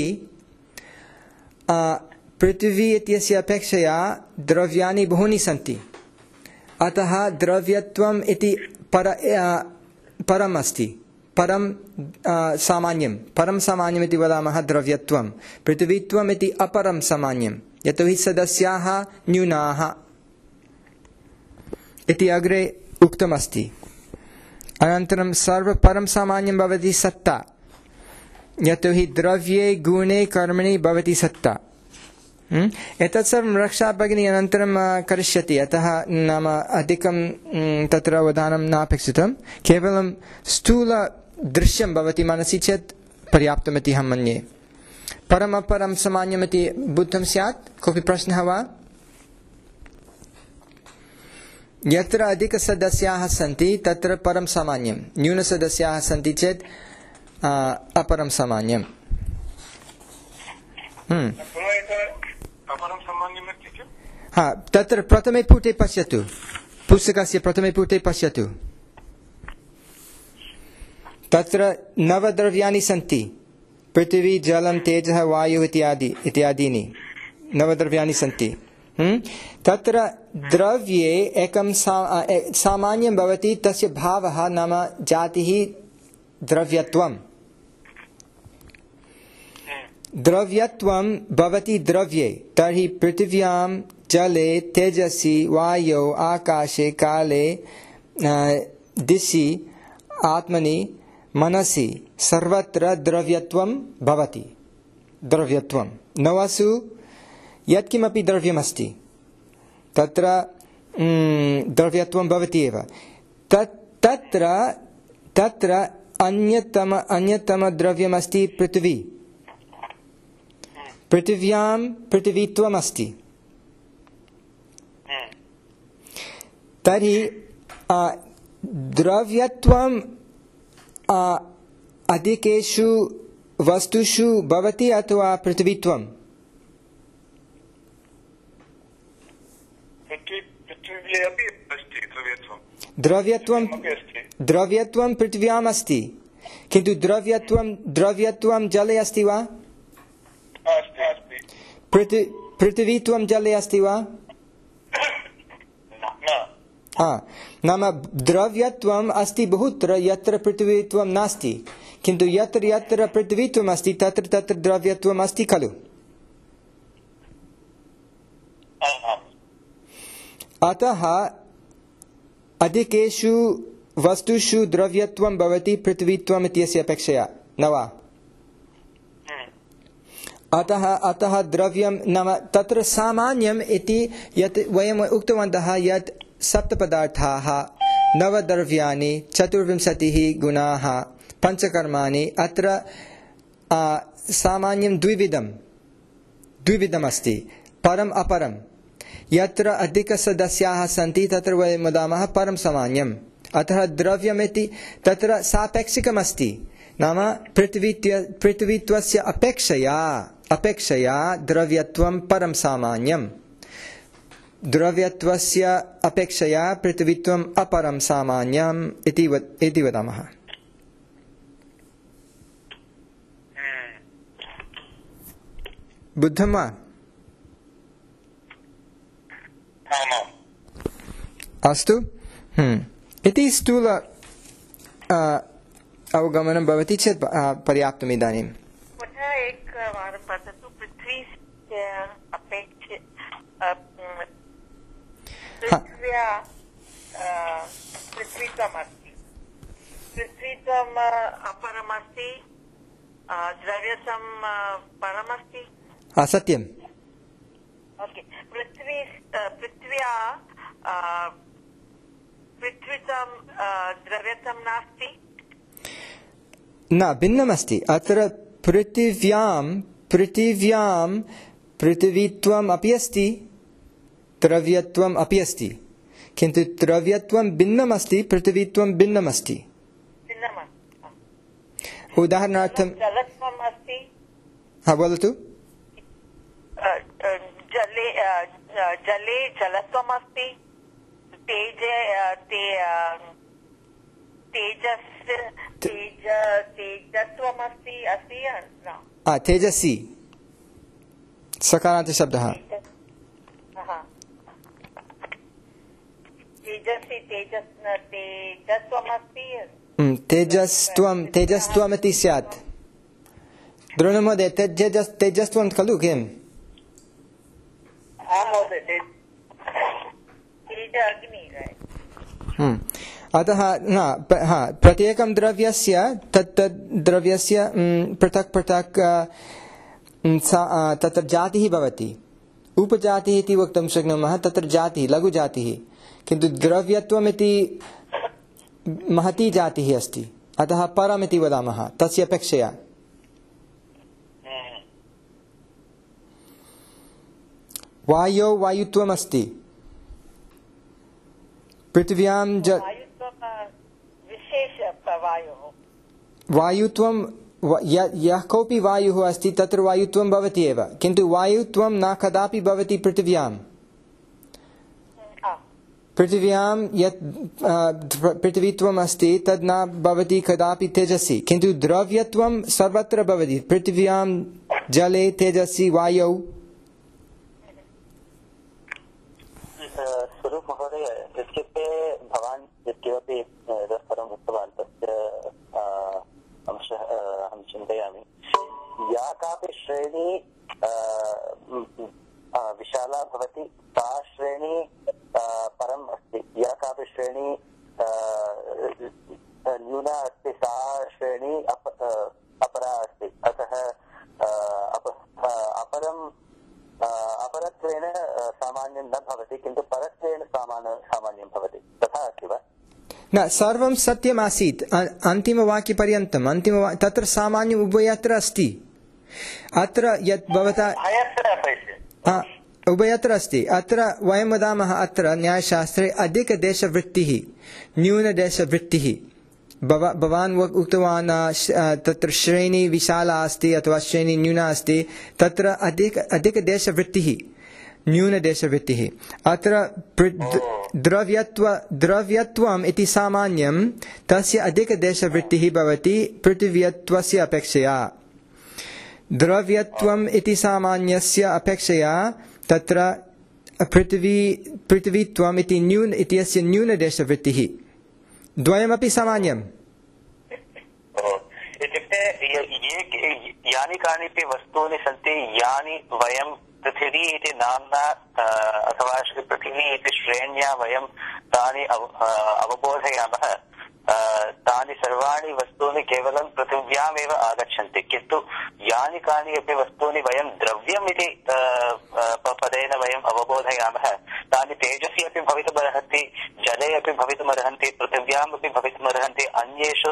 पृथ्वी इत्यस्य अपेक्षया द्रव्याणि बहूनि सन्ति, अतः द्रव्यत्वम् इति पर परम् अस्ति, परं सामान्यं, परं सामान्यमिति वदामः द्रव्यत्वं। पृथ्वीत्वम् इति अपरं सामान्यं, यतोहि सदस्याः न्यूनाः इति अग्रे उक्तमस्ति। अनन्तरं सर्वपरं सामान्यं भवति सत्ता, यतोहि द्रव्ये गुणे कर्मणि भवति सत्ता। एतत् सर्वं रक्षा भगिनी अनन्तरं करिष्यति, अतः नाम अधिकं तत्र अवधानं नापेक्षितं, केवलं स्थूलदृश्यं भवति मनसि चेत् पर्याप्तमिति अहं मन्ये। परम् अपरं सामान्यमिति बुद्धं स्यात्। कोऽपि प्रश्नः वा? यत्र अधिकसदस्याः सन्ति तत्र परं सामान्यं, न्यूनसदस्याः सन्ति चेत् अपरं सामान्यं। हा, तत्र प्रथमे पुटे पश्यतु, पुस्तकस्य प्रथमे पुटे पश्यतु। तत्र नवद्रव्याणि सन्ति, पृथिवी, जलं, तेजः, वायुः इत्यादि इत्यादीनि नवद्रव्याणि सन्ति। तत्र द्रव्ये एकं सामान्यं भवति, तस्य भावः नाम जातिः द्रव्यत्वम्। द्रव्यत्वं भवति द्रव्ये, तर्हि पृथिव्यां, जले, तेजसि, वायौ, आकाशे, काले, दिशि, आत्मनि, मनसि सर्वत्र द्रव्यत्वं भवति। द्रव्यत्वं नवसु यत्किमपि द्रव्यमस्ति तत्र द्रव्यत्वं भवति एव। तत् तत्र तत्र अन्यतम अन्यतमद्रव्यमस्ति पृथिवी। पृथिव्यां पृथिवीत्वमस्ति। तर्हि द्रव्यत्वं अधिकेषु वस्तुषु भवति अथवा पृथ्वीत्वं? द्रव्यत्वं द्रव्यत्वं पृथिव्याम् अस्ति, किन्तु द्रव्यत्वं द्रव्यत्वं जले अस्ति वा?
अस्ति अस्ति।
पृथ्वी पृथिवीत्वं जले अस्ति वा? हा, नाम द्रव्यत्वम् अस्ति बहुत्र यत्र पृथिवीत्वं नास्ति, किन्तु यत्र यत्र पृथिवीत्वम् अस्ति तत्र तत्र द्रव्यत्वम् अस्ति खलु? अतः अधिकेषु वस्तुषु द्रव्यत्वं भवति पृथिवीत्वम् इत्यस्य अपेक्षया, न वा? अतः अतः द्रव्यं नाम तत्र सामान्यम् इति यत् वयम् उक्तवन्तः यत् सप्तपदार्थाः, नवद्रव्याणि, चतुर्विंशतिः गुणाः, पञ्चकर्माणि, अत्र सामान्यं द्विविधं द्विविधमस्ति, परम् अपरम्। यत्र अधिकसदस्याः सन्ति तत्र वयं वदामः परं सामान्यम्। अतः द्रव्यमिति तत्र सापेक्षिकमस्ति, नाम पृथ्वीत्व पृथ्वीत्वस्य अपेक्षया अपेक्षया द्रव्यत्वं परं सामान्यम्, द्रव्यत्वस्य अपेक्षया पृथ्वीत्वम् अपरं सामान्यम् इति इति वदामः। बुद्धं वा? अस्तु। इति स्थूल अवगमनं भवति चेत् पर्याप्तम् इदानीं।
पुनः एकवारं वदतु, पृथ्वी अपेक्ष पृथ्व्या पृथ्वीत्वमस्ति, पृथ्वीत्वम् अपरमस्ति, द्रव्यत्वं परमस्ति।
सत्यम्।
ओके, पृथ्वी पृथ्व्या पृथ्वीत्वं द्रव्यत्वं नास्ति?
न, भिन्नमस्ति। अत्र पृथिव्यां पृथिव्यां पृथिवीत्वम् अपि अस्ति, द्रव्यत्वम् अपि अस्ति, किन्तु द्रव्यत्वं भिन्नमस्ति, पृथिवीत्वं भिन्नमस्ति। उदाहरणार्थं
जलत्वम् अस्ति।
हा, वदतु।
जले जले जलत्वम् अस्ति, तेजे तेजस् तेज तेजस्त्वम् अस्ति अस्ति न?
तेजसी सकारान्तशब्दः।
तेजसी तेजस् तेजस्त्वम् अस्ति।
तेजस्त्वं तेजस्त्वमिति स्यात्। द्रोणमहोदय, तेजस् तेजस्त्वं खलु किम्? अतः न, हा, प्रत्येकं द्रव्यस्य तत् तद् द्रव्यस्य पृथक् पृथक् तत्र जातिः भवति। उपजातिः इति वक्तुं शक्नुमः, तत्र जातिः लघुजातिः, किन्तु द्रव्यत्वमिति महती जातिः अस्ति, अतः परमिति वदामः तस्य अपेक्षया। वायौ वायुत्वमस्ति, पृथिव्यां ज वायुत्वं यः कोऽपि वायुः अस्ति तत्र वायुत्वं भवति एव, किन्तु वायुत्वं न कदापि भवति पृथिव्यां। पृथिव्यां यत् पृथिवीत्वम् अस्ति तद् न भवति कदापि तेजसि, किन्तु द्रव्यत्वं सर्वत्र भवति, पृथिव्यां, जले, तेजसि, वायौ।
स्वरूप महोदय, इत्युक्ते भवान् यत्किमपि परम् उक्तवान् तस्य अंशः अहं चिन्तयामि। या कापि श्रेणी विशाला भवति सा श्रेणी परम् अस्ति, या कापि श्रेणी न्यूना अस्ति सा श्रेणी अपरा अस्ति। अतः अपरम् अपरत्वेन सामान्यं न भवति, किन्तु परत्वेन सामान्यं भवति, तथा अस्ति वा?
न, सर्वं सत्यमासीत् अन्तिमवाक्यपर्यन्तम्। अन्तिम तत्र सामान्यम् उभयत्र अस्ति। अत्र यत् भवता उभयत्र अस्ति। अत्र वयं वदामः, अत्र न्यायशास्त्रे अधिकदेशवृत्तिः, न्यूनदेशवृत्तिः। भवान् उक्तवान् तत्र श्रेणी विशाला अस्ति अथवा श्रेणी न्यूना अस्ति, तत्र अधिक अधिकदेशवृत्तिः, न्यूनदेशवृत्तिः। अत्र द्रव्यत्व द्रव्यत्वम् इति सामान्यं, तस्य अधिकदेशवृत्तिः भवति पृथिव्यत्वस्य अपेक्षया। द्रव्यत्वम् इति सामान्यस्य अपेक्षया तत्र पृथिवी पृथिवीत्वम् इति न्यून इत्यस्य न्यूनदेशवृत्तिः। द्वयमपि सामान्यम्।
इत्युक्ते यानि कानिपि वस्तूनि सन्ति यानि वयं पृथिवी इति नाम्ना अथवा पृथिवी इति श्रेण्या वयं तानि अवबोधयामः, तानि सर्वाणि वस्तूनि केवलं पृथिव्यामेव आगच्छन्ति। किन्तु यानि कानि अपि वस्तूनि वयं द्रव्यम् इति पदेन वयं अवबोधयामः, तानि तेजसि अपि भवितुमर्हन्ति, जले अपि भवितुमर्हन्ति, पृथिव्याम् अपि भवितुमर्हन्ति, अन्येषु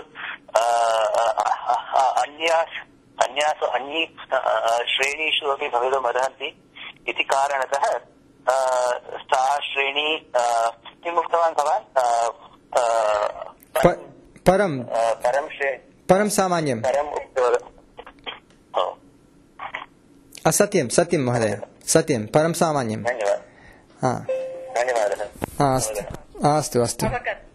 अन्यास् अन्यासु अन्यी श्रेणीषु अपि भवितुमर्हन्ति। इति कारणतः सा श्रेणी किम् उक्तवान् भवान्?
परं
परं
परं सामान्यं
परम्
असत्यं सत्यं महोदय, सत्यं परं सामान्यं।
धन्यवादः। धन्यवादः।
अस्तु अस्तु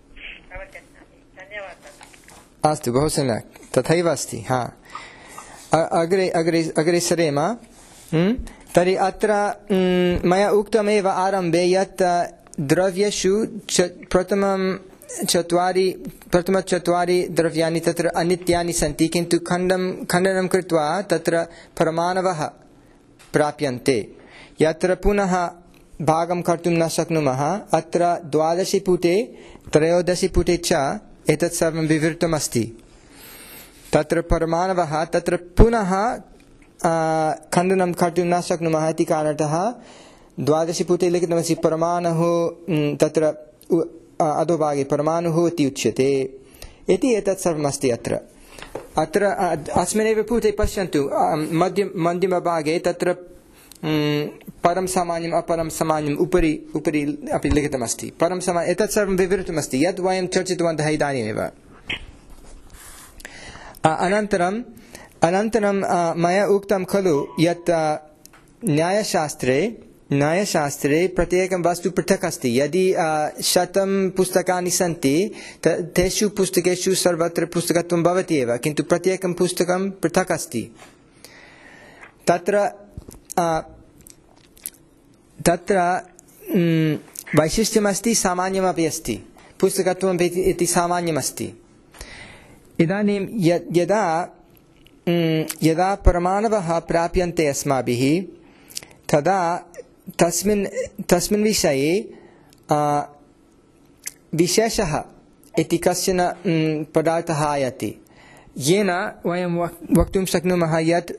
अस्तु, बहु सम्यक्, तथैव अस्ति। हा, अग्रे अग्रे अग्रे सरेम। तर्हि अत्र मया उक्तमेव आरम्भे यत् द्रव्येषु प्रथमं चत्वारि प्रथमचत्वारि द्रव्याणि तत्र अनित्यानि सन्ति, किन्तु खण्डं खण्डनं कृत्वा तत्र परमाणवः प्राप्यन्ते, यत्र पुनः भागं कर्तुं न शक्नुमः। अत्र द्वादशि पुटे त्रयोदशि पुटे च एतत् सर्वं विवृतमस्ति। तत्र परमाणवः तत्र पुनः खण्डनं कर्तुं न शक्नुमः इति कारणतः द्वादशि पुटे लिखितमस्ति परमाणुः तत्र अधोभागे परमाणुः इति उच्यते इति एतत् सर्वमस्ति। अत्र अत्र अस्मिन्नेव पुटे पश्यन्तु, मध्य मध्यमभागे तत्र परं सामान्यम् अपरं सामान्यम् उपरि उपरि अपि लिखितमस्ति। परं सामान्यम् एतत् सर्वं विवृतमस्ति यद् वयं चर्चितवन्तः इदानीमेव। अनन्तरम् अनन्तरं मया उक्तं खलु यत् न्यायशास्त्रे न्यायशास्त्रे प्रत्येकं वस्तु पृथक् अस्ति। यदि शतं पुस्तकानि सन्ति तेषु पुस्तकेषु सर्वत्र पुस्तकत्वं भवति एव, किन्तु प्रत्येकं पुस्तकं पृथक् अस्ति। तत्र तत्र वैशिष्ट्यमस्ति, सामान्यमपि अस्ति। पुस्तकत्वम् इति सामान्यमस्ति। इदानीं यदा यदा परमाणवः प्राप्यन्ते अस्माभिः, तदा तस्मिन् तस्मिन् विषये विशेषः इति कश्चन पदार्थः आयाति, येन वयं वक्तुं शक्नुमः यत्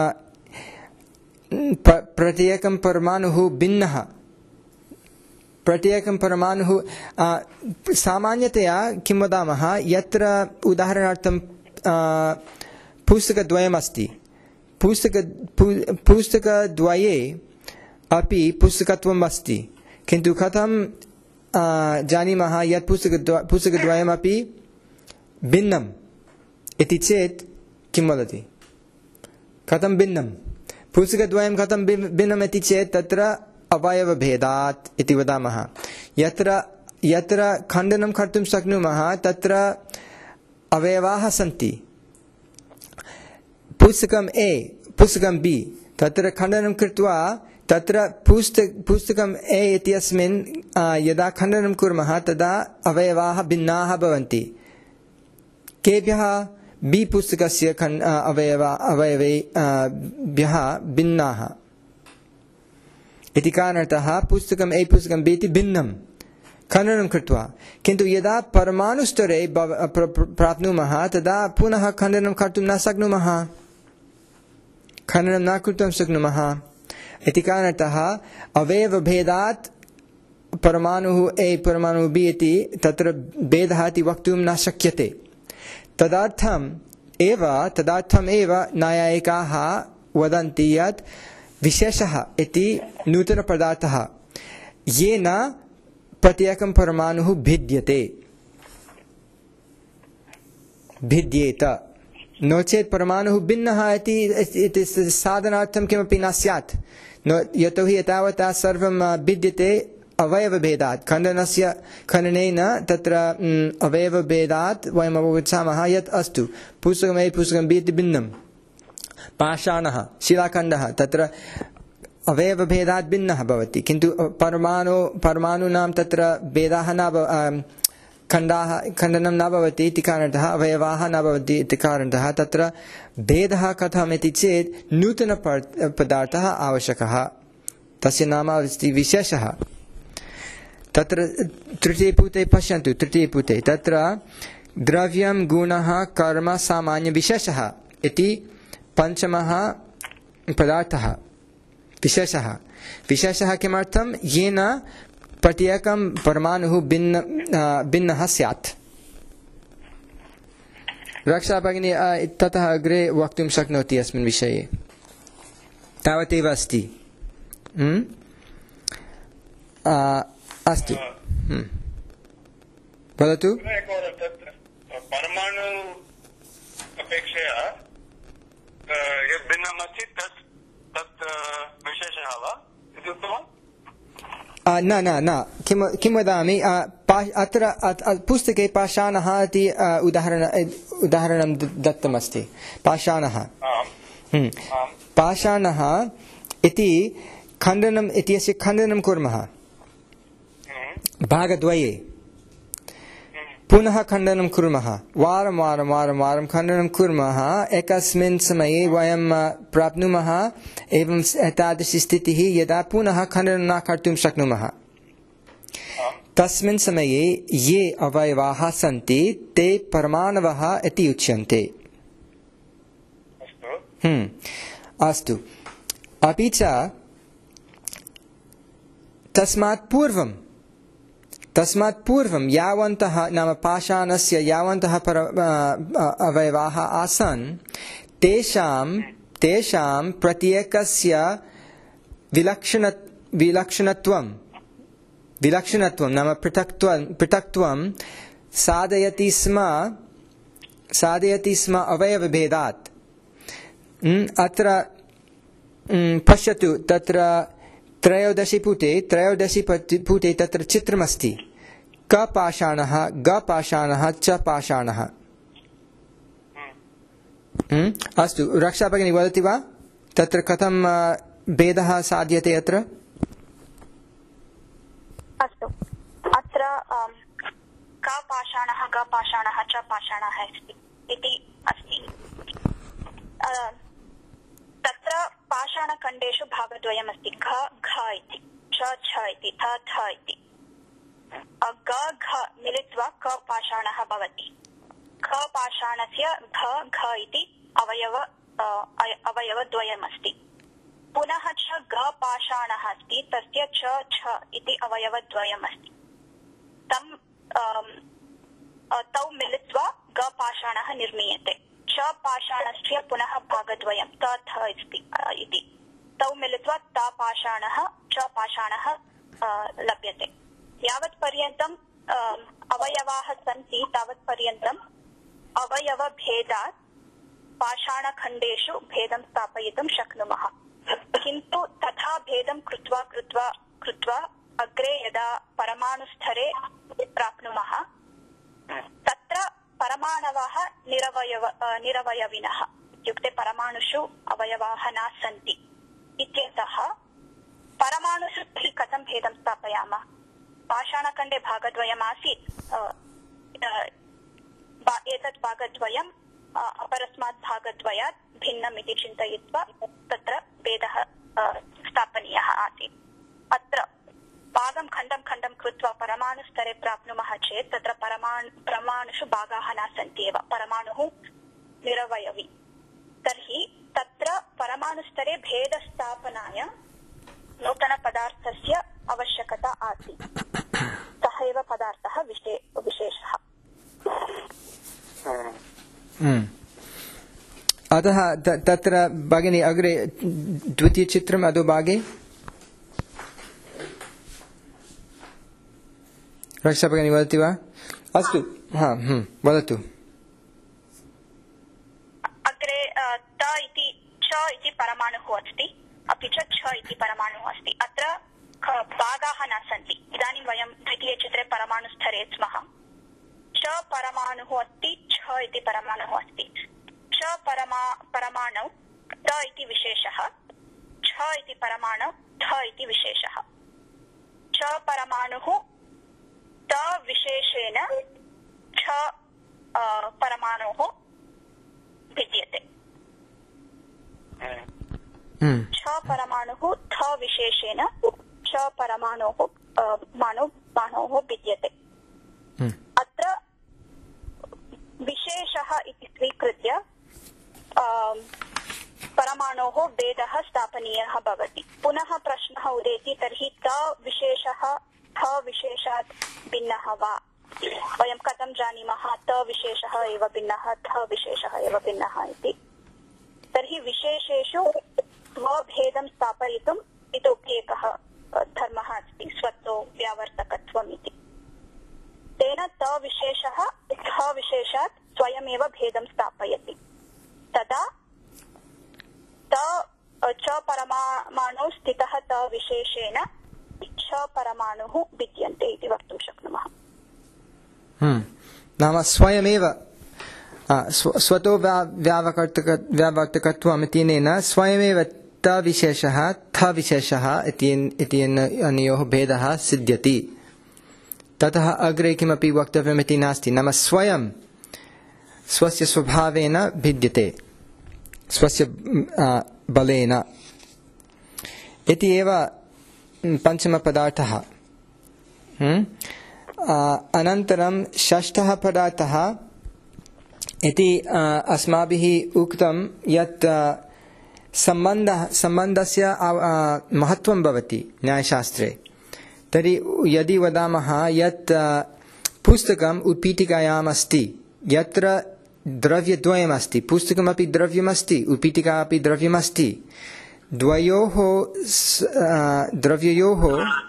प्रत्येकं परमाणुः भिन्नः। प्रत्येकं परमाणुः सामान्यतया किं वदामः, यत्र उदाहरणार्थं पुस्तकद्वयमस्ति, पुस्तक पुस्तकद्वये अपि पुस्तकत्वम् अस्ति, किन्तु कथं जानीमः यत् पुस्तक पुस्तकद्वयमपि भिन्नम् इति चेत् किं वदति, कथं भिन्नं पुस्तकद्वयं कथं भिन्नम् इति चेत् तत्र अवयवभेदात् इति वदामः। यत्र यत्र खण्डनं कर्तुं शक्नुमः तत्र अवयवाः सन्ति। पुस्तकम् ए पुस्तकं बि, तत्र खण्डनं कृत्वा तत्र पुस्तक पुस्तकम् ए इत्यस्मिन् यदा खण्डनं कुर्मः तदा अवयवाः भिन्नाः भवन्ति। केभ्यः बि पुस्तकस्य खण्ड अवयव अवयवेभ्यः भिन्नाः इति कारणतः पुस्तकम् ए पुस्तकं बि इति भिन्नं खण्डनं कृत्वा। किन्तु यदा परमाणुस्तरे प्राप्नुमः तदा पुनः खण्डनं कर्तुं न शक्नुमः, खण्डनं न कर्तुं शक्नुमः इति कारणतः अवयवभेदात् परमाणुः ए परमाणुः बि इति तत्र भेदः इति वक्तुं न शक्यते। तदर्थम् एव तदर्थम् एव न्यायिकाः वदन्ति यत् विशेषः इति नूतनपदार्थः येन प्रत्येकं परमाणुः भिद्यते भिद्येत नो चेत् परमाणुः भिन्नः इति साधनार्थं किमपि न स्यात्। नो यतोहि एतावता सर्वं भिद्यते अवयवभेदात्। खण्डनस्य खननेन तत्र अवयवभेदात् वयम् अवगच्छामः यत् अस्तु पुस्तकमयि पुस्तकं भिद्य भिन्नं, पाषाणः शिलाखण्डः तत्र अवयवभेदात् भिन्नः भवति, किन्तु परमाणु परमाणूनां तत्र भेदाः न खण्डाः खण्डनं न भवति इति कारणतः अवयवाः न भवन्ति इति कारणतः तत्र भेदः कथम् इति चेत् नूतन पदार्थः आवश्यकः, तस्य नाम अस्ति विशेषः। तत्र तृतीयपुटे पश्यन्तु, तृतीयपुटे तत्र द्रव्यं गुणः कर्म सामान्यविशेषः इति पञ्चमः पदार्थः विशेषः। विशेषः किमर्थं? येन प्रत्येकं परमाणुः भिन्न भिन्नः स्यात्। रक्षा भगिनी ततः अग्रे वक्तुं शक्नोति अस्मिन् विषये। तावदेव अस्ति। अस्तु, वदतु।
परमाणु अपेक्षया यद् भिन्नमस्ति तत् तत् विशेषः वा इति उक्तवान्?
न न न किं किं वदामि, अत्र पुस्तके पाषाणः इति उदाहरण उदाहरणं दत्तमस्ति। पाषाणः पाषाणः इति खण्डनम् इत्यस्य खण्डनं कुर्मः भागद्वये, पुनः खण्डनं कुर्मः, वारं वारं वारं वारं खण्डनं कुर्मः। एकस्मिन् समये वयं प्राप्नुमः एवं तादृशी स्थितिः यदा पुनः खण्डनं न कर्तुं शक्नुमः। तस्मिन् समये ये अवयवाः सन्ति ते परमाणवः इति उच्यन्ते। अस्तु, अपि च तस्मात् पूर्वं तस्मात् पूर्वं यावन्तः नाम पाषाणस्य यावन्तः पर अवयवाः आसन् तेषां तेषां प्रत्येकस्य विलक्षण विलक्षणत्वं विलक्षणत्वं नाम पृथक्त्वं पृथक्त्वं साधयति स्म साधयति स्म अवयवभेदात्। अत्र पश्यतु, तत्र त्रयोदशी पुटे त्रयोदशी पुटे तत्र चित्रमस्ति। क पाषाणः, ग पाषाणः, च पाषाणः। अस्तु, रक्षा भगिनी वदति वा तत्र कथं भेदः साध्यते? अत्र
अस्तु, अत्र क पाषाणः, ग पाषाणः, च पाषाणः इति अस्ति। तत्र पाषाणखण्डेषु भागद्वयमस्ति, घ घ इति, छ छ इति, थ थ इति। ग घ मिलित्वा क पाषाणः भवति। ख पाषाणस्य घ घ इति अवयव अवयवद्वयमस्ति। पुनः च ग पाषाणः अस्ति, तस्य छ छ इति अवयवद्वयमस्ति। तं तौ मिलित्वा ग पाषाणः निर्मीयते। च पाषाणस्य पुनः भागद्वयं त थ इति, तौ मिलित्वा त पाषाणः च पाषाणः लभ्यते। यावत् पर्यन्तम् अवयवाः सन्ति तावत् पर्यन्तम् अवयवभेदात् पाषाणखण्डेषु भेदं स्थापयितुं शक्नुमः। किन्तु तथा भेदं कृत्वा कृत्वा कृत्वा अग्रे यदा परमाणुस्तरे प्राप्नुमः तत्र परमाणवः निरवयव निरवयविनः, इत्युक्ते परमाणुषु अवयवाः न सन्ति इत्यतः परमाणुषु कथं भेदं स्थापयामः? पाषाणखण्डे भागद्वयम् आसीत्, एतत् भागद्वयम् अपरस्मात् भागद्वयात् भिन्नम् इति चिन्तयित्वा तत्र भेदः स्थापनीयः आसीत्। अत्र भागं खण्डं खण्डं कृत्वा परमाणुस्तरे प्राप्नुमः चेत् तत्र परमाणु परमाणुषु भागाः न सन्ति एव, परमाणुः निरवयवी। तर्हि तत्र परमाणुस्तरे भेदस्थापनाय नूतनपदार्थस्य आवश्यकता आसीत्। सः एव पदार्थः विशेषः।
अतः तत्र भगिनी अग्रे द्वितीयचित्रम् अधोभागे रक्षा भगिनी वदति वा? अस्तु, हा, वदतु।
त इति च इति परमाणुः अस्ति, अपि च छ इति परमाणुः अस्ति। अत्र भागाः न सन्ति। इदानीं वयं द्वितीयचित्रे परमाणुस्तरे स्मः। च परमाणुः अस्ति, छ इति परमाणुः अस्ति। च परमा परमाणौ त इति विशेषः, छ इति परमाणौ थ इति विशेषः। च परमाणुः त विशेषेण छ परमाणुः भिद्यते। छ परमाणुः थ विशेषेण छ परमाणुः माणु बाणोः भिद्यते। अत्र विशेषः इति स्वीकृत्य परमाणोः भेदः स्थापनीयः भवति। पुनः प्रश्नः उदेति, तर्हि त विशेषः थ विशेषात् भिन्नः वा? वयं कथं जानीमः त विशेषः एव भिन्नः, थ विशेषः एव भिन्नः इति? तर्हि विशेषेषु स्वभेदं स्थापयितुम् इतोपि एकः धर्मः अस्ति, स्वतो व्यावर्तकत्वम् इति। तेन त विशेषः थ विशेषात् स्वयमेव भेदं स्थापयति। तदा त च परमाणु स्थितः त विशेषेण छ परमाणुः भिद्यन्ते इति वक्तुं शक्नुमः।
नाम स्वयमेव स्वतो व्यावर्तकत्वम् इत्यनेन स्वयमेव त विशेषः थ विशेषः इत्यनयोः भेदः सिद्ध्यति। ततः अग्रे किमपि वक्तव्यमिति नास्ति। नाम स्वयं स्वस्य स्वभावेन भिद्यते, स्वस्य बलेन इति एव पञ्चमपदार्थः। अनन्तरं षष्ठः पदार्थः इति अस्माभिः उक्तं यत् सम्बन्धः सम्बन्धस्य महत्त्वं भवति न्यायशास्त्रे। तर्हि यदि वदामः यत् पुस्तकम् उत्पीठिकायाम् अस्ति, यत्र द्रव्यद्वयमस्ति, पुस्तकमपि द्रव्यमस्ति, उत्पीठिका अपि द्रव्यमस्ति, द्वयोः द्रव्ययोः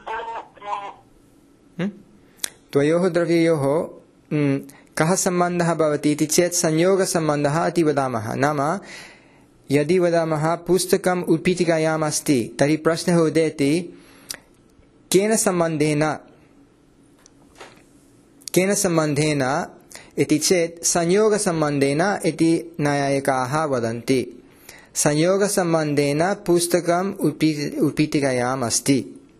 द्वयोः द्रव्ययोः कः सम्बन्धः भवति इति चेत् संयोगसम्बन्धः इति वदामः। नाम यदि वदामः पुस्तकम् उत्पीठिकायाम् अस्ति, तर्हि प्रश्नः उदेति केन सम्बन्धेन केन सम्बन्धेन इति चेत् संयोगसम्बन्धेन इति न्यायिकाः वदन्ति। संयोगसम्बन्धेन पुस्तकम् उत्पीठिकायाम् अस्ति।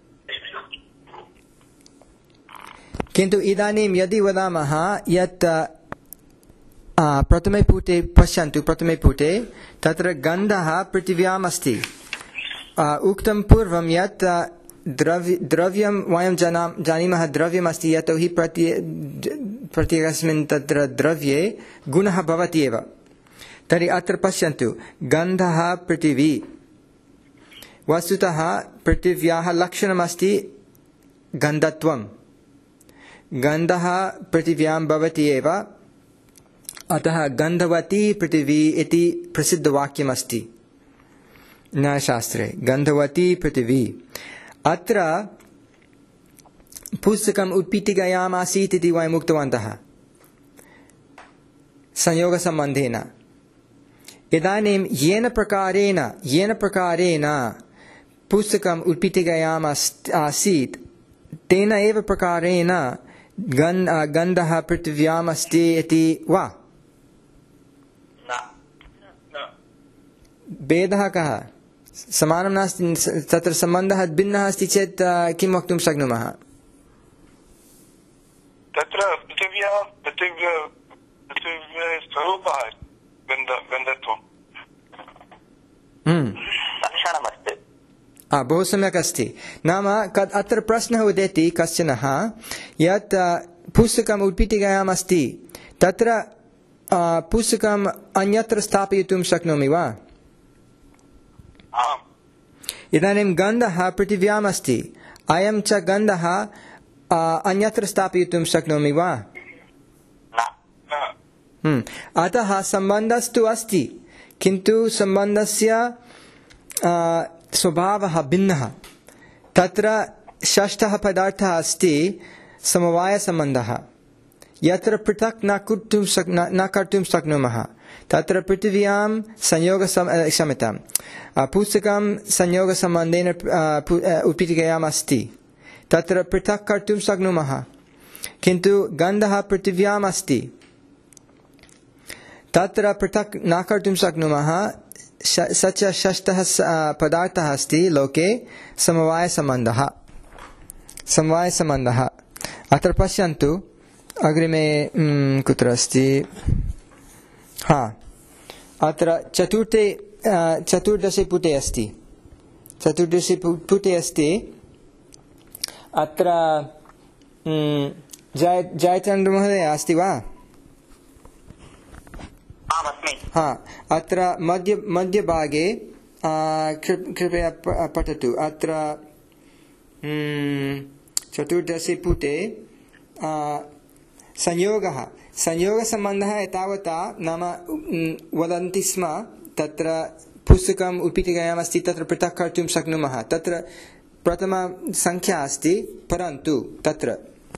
किन्तु इदानीं यदि वदामः यत् प्रथमे पुटे पश्यन्तु, प्रथमे पुटे तत्र गन्धः पृथिव्याम् अस्ति। उक्तं पूर्वं यत् द्रव्य द्रव्यं वयं जाना जानीमः द्रव्यमस्ति, यतोहि प्रति प्रत्येकस्मिन् तत्र द्रव्ये गुणः भवति एव। तर्हि अत्र पश्यन्तु, गन्धः पृथिवी। वस्तुतः पृथिव्याः लक्षणमस्ति गन्धत्वं। गन्धः पृथिव्यां भवति एव, अतः गन्धवती पृथिवी इति प्रसिद्धवाक्यमस्ति न्यायशास्त्रे, गन्धवती पृथिवी। अत्र पुस्तकम् उत्पीठिकायाम् आसीत् इति वयम् उक्तवन्तः संयोगसम्बन्धेन। इदानीं येन प्रकारेण येन प्रकारेण पुस्तकम् उत्पीठिकायाम् आसीत्, तेन एव प्रकारेण गन्धः पृथिव्याम् अस्ति इति वा? भेदः कः? समानं नास्ति, तत्र सम्बन्धः भिन्नः अस्ति चेत् किं वक्तुं शक्नुमः?
तत्र पृथिव्या पृथिव्या पृथिव्या स्वरूपः गन्धत्वं
लक्षणमस्ति।
बहु सम्यक् अस्ति। नाम अत्र प्रश्नः उदेति कश्चनः यत् पुस्तकम् उत्पीठिकायाम् अस्ति, तत्र पुस्तकम् अन्यत्र स्थापयितुं शक्नोमि वा? इदानीं गन्धः पृथिव्याम् अस्ति, अयं च गन्धः अन्यत्र स्थापयितुं शक्नोमि वा? अतः सम्बन्धस्तु अस्ति, किन्तु सम्बन्धस्य स्वभावः भिन्नः। तत्र षष्ठः पदार्थः अस्ति समवायसम्बन्धः, यत्र पृथक् न कर्तुं शक् न कर्तुं शक्नुमः। तत्र पृथिव्यां संयोग क्षम्यतां पुस्तकं संयोगसम्बन्धेन उत्पीठिकायाम् अस्ति तत्र पृथक् कर्तुं शक्नुमः किन्तु गन्धः पृथिव्याम् अस्ति तत्र पृथक् न कर्तुं शक्नुमः स च षष्ठः पदार्थः अस्ति लोके समवायसम्बन्धः समवायसम्बन्धः अत्र पश्यन्तु अग्रिमे कुत्र अस्ति हा अत्र चतुर्थे चतुर्दशे पुटे अस्ति चतुर्दशे पुटे अस्ति अत्र जय जयचन्द्र महोदय अस्ति वा हा अत्र मध्य मध्यभागे कृपया पठतु अत्र चतुर्दशे पुटे संयोगः संयोगसम्बन्धः एतावता नाम वदन्ति स्म तत्र पुस्तकम् उत्पीठिकायाम् अस्ति तत्र पृथक् कर्तुं शक्नुमः तत्र प्रथमा संख्या अस्ति परन्तु तत्र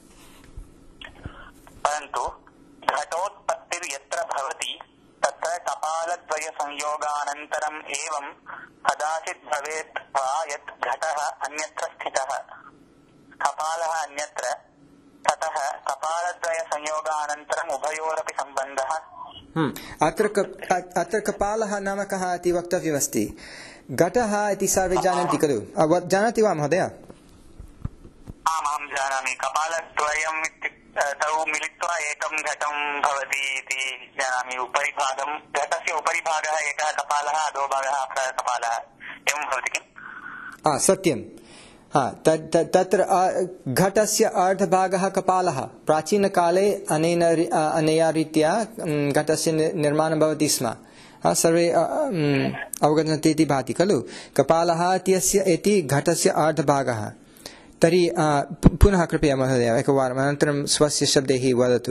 परन्तु घटोत्पत्तिर्यत्र भवति तत्र कपालद्वय संयोगानन्तरम् एवं कदाचित् भवेत् वा यत् घटः अन्यत्र स्थितः कपालः अन्यत्र ततः कपालद्वय संयोगानन्तरम् उभयोरपि सम्बन्धः
अत्र अत्र कपालः नाम कः इति वक्तव्यमस्ति घटः इति सर्वे जानन्ति खलु जानाति वा महोदय
आम् अहं जानामि कपालद्वयम् तौ मिलित्वा एकं घटं भवति इति जानामि उपरि भागं घटस्य उपरि भागः एकः कपालः अधोभागः अपरः कपालः एवं भवति किम्
सत्यं हा तत्र घटस्य अर्धभागः कपालः प्राचीनकाले अनेन अनया रीत्या घटस्य निर्माणं भवति स्म सर्वे अवगच्छन्ति इति भाति खलु कपालः इति घटस्य अर्धभागः तर्हि पुनः कृपया महोदय एकवारम् अनन्तरं स्वस्य शब्दैः वदतु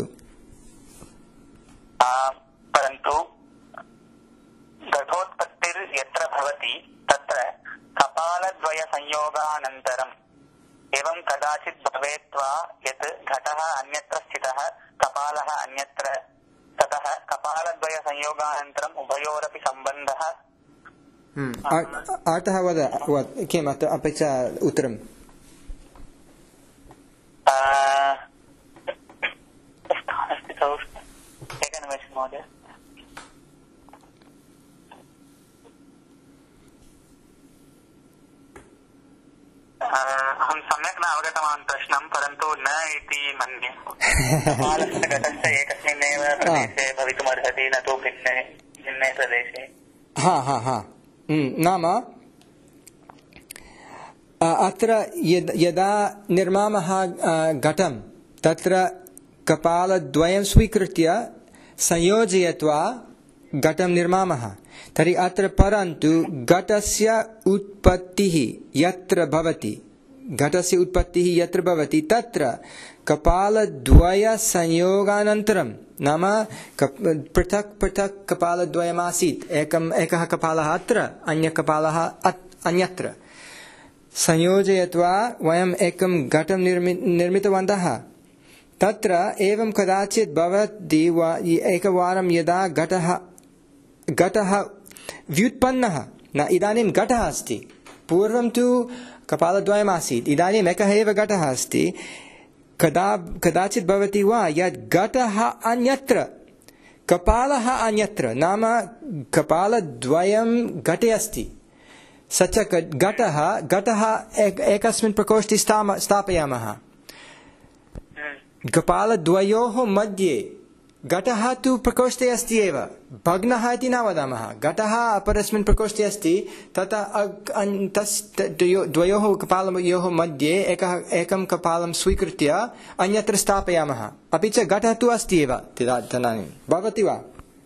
परन्तु घटोत्पत्तिर्यत्र भवति तत्र कपालद्वय संयोगानन्तरम् एवं कदाचित् भवेत् वा यत् घटः अन्यत्र स्थितः कपालः अन्यत्र ततः कपालद्वय संयोगानन्तरम् उभयोरपि सम्बन्धः
अर्थः वद किम् अपि च उत्तरम्
एकनिमेषं महोदय अहं सम्यक् न अवगतवान् प्रश्नं परन्तु न इति मन्ये कपालस्य घटस्य एकस्मिन्नेव प्रदेशे भवितुमर्हति न तु भिन्ने भिन्ने प्रदेशे
हा हा हा नाम अत्र यदा निर्मामः घटं तत्र कपालद्वयं स्वीकृत्य संयोजयित्वा घटं निर्मामः तर्हि अत्र परन्तु घटस्य उत्पत्तिः यत्र भवति घटस्य उत्पत्तिः यत्र भवति तत्र कपालद्वय संयोगानन्तरं नाम पृथक् पृथक् कपालद्वयमासीत् एकम् एकः कपालः अत्र अन्यकपालः अन्यत्र संयोजयित्वा वयम् एकं घटं निर्मि निर्मितवन्तः तत्र एवं कदाचित् भवति एकवारं यदा घटः घटः व्युत्पन्नः न इदानीं घटः अस्ति पूर्वं तु कपालद्वयमासीत् इदानीम् एकः एव घटः अस्ति कदा कदाचित् भवति वा यत् घटः अन्यत्र कपालः अन्यत्र नाम कपालद्वयं घटे अस्ति स च घटः घटः एकस्मिन् प्रकोष्ठे स्थापयामः कपालद्वयोः मध्ये घटः तु प्रकोष्ठे अस्ति एव भग्नः इति न वदामः घटः अपरस्मिन् प्रकोष्ठे अस्ति तथा द्वयोः कपालयोः मध्ये एकः एकं कपालं स्वीकृत्य अन्यत्र स्थापयामः अपि च घटः तु अस्ति एव तदानीं भवति वा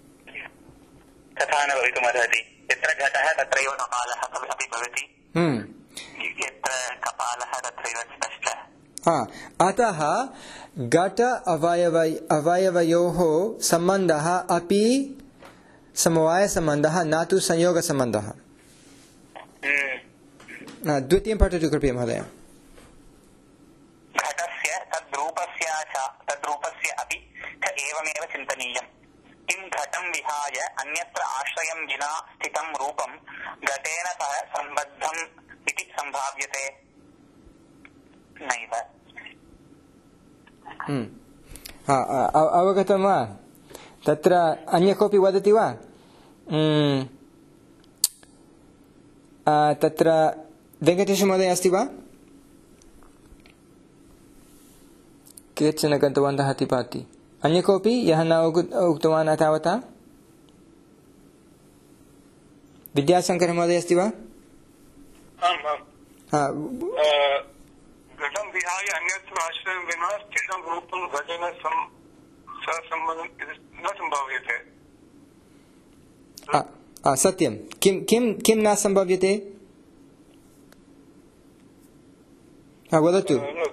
तथा न भवितुमर्हति यत्र घटः तत्रैव कपालः अपि भवति यत्र कपालः तत्रैव स्पष्टः
अतः घट अवयव अवयवयोः सम्बन्धः अपि समवायसम्बन्धः न तु संयोगसम्बन्धः द्वितीयं पठतु कृपया महोदय
घटस्य तद्रूपस्य च तद्रूपस्य अपि च एवमेव चिन्तनीयम् किं घटं विहाय अन्यत्र आश्रयं विना स्थितं रूपं घटेन सह सम्बद्धम् इति सम्भाव्यते नैव।
अवगतं वा? तत्र अन्य कोऽपि वदति वा? तत्र वेङ्कटेशमहोदय अस्ति वा? केचन गतवन्तः इति भाति। अन्य कोऽपि यः न उक्तवान् तावता? विद्याशङ्कर महोदय अस्ति वा?
घटं विहाय अन्यत्र आश्रयं विना स्थितं रूपं घटेन सहसम्बद्धं न सम्भाव्यते।
सत्यं। किं किं किं न सम्भव्यते? वदतु।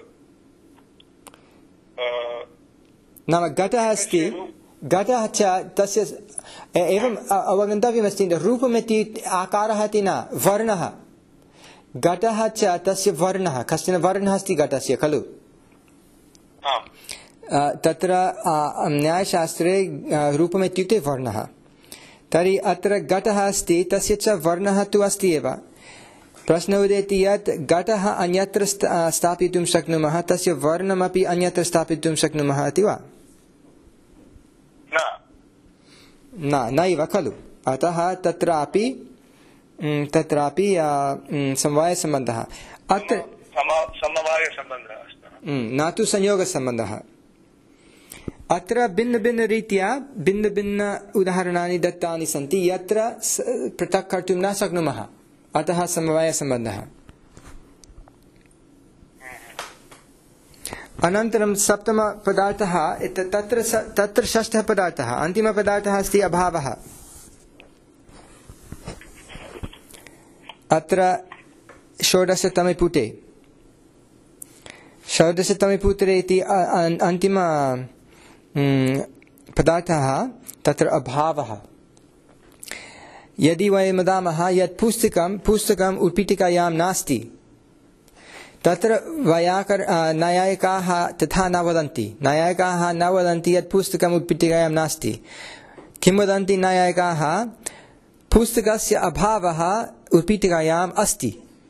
नाम घटः अस्ति, घटः च तस्य एवम् अवगन्तव्यमस्ति, रूपमिति आकारः इति न, वर्णः। घटः च तस्य वर्णः, कश्चन वर्णः अस्ति घटस्य खलु। तत्र न्यायशास्त्रे रूपमित्युक्ते वर्णः। तर्हि अत्र घटः अस्ति, तस्य च वर्णः तु अस्ति एव। प्रश्नः उदेति यत् घटः अन्यत्र स्थापितुं शक्नुमः, तस्य वर्णमपि अन्यत्र स्थापितुं शक्नुमः इति वा? न, नैव खलु। अतः तत्रापि तत्रापि समवायसम्बन्धः, अत्र न तु संयोगसम्बन्धः। अत्र भिन्नभिन्नरीत्या भिन्नभिन्न उदाहरणानि दत्तानि सन्ति यत्र पृथक् कर्तुं न शक्नुमः, अतः समवायसम्बन्धः। अनन्तरं सप्तमपदार्थः, तत्र तत्र षष्ठः पदार्थः, अन्तिमपदार्थः अस्ति अभावः। अत्र षोडशतमे पुटे षोडशतमे पुटे इति अन्तिम पदार्थः तत्र अभावः। यदि वयं वदामः यत् पुस्तकं पुस्तकम् उत्पीठिकायां नास्ति, तत्र वैयाकर न्यायिकाः तथा न वदन्ति। न्यायिकाः न वदन्ति यत् पुस्तकम् उत्पीठिकायां नास्ति। किं वदन्ति न्यायिकाः? पुस्तकस्य अभावः उत्पीठिकायाम् अस्ति।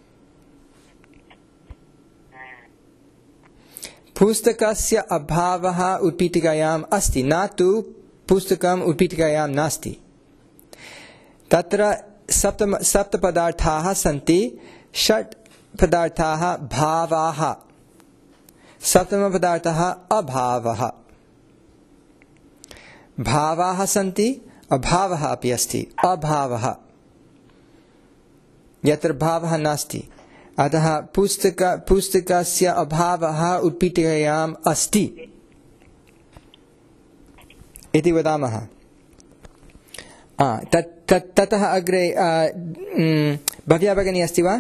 पुस्तकस्य अभावः उत्पीठिकायाम् अस्ति, न तु पुस्तकम् उत्पीठिकायां नास्ति। तत्र सप्तम सप्तपदार्थाः सन्ति, षट् पदार्थाः भावाः, सप्तमपदार्थः अभावः। भावाः सन्ति, अभावः अपि अस्ति। अभावः यत्र भावः नास्ति, अतः पुस्तक पुस्तकस्य अभावः उत्पीठिकायाम् अस्ति इति वदामः। ततः अग्रे भव्या भगिनी अस्ति वा?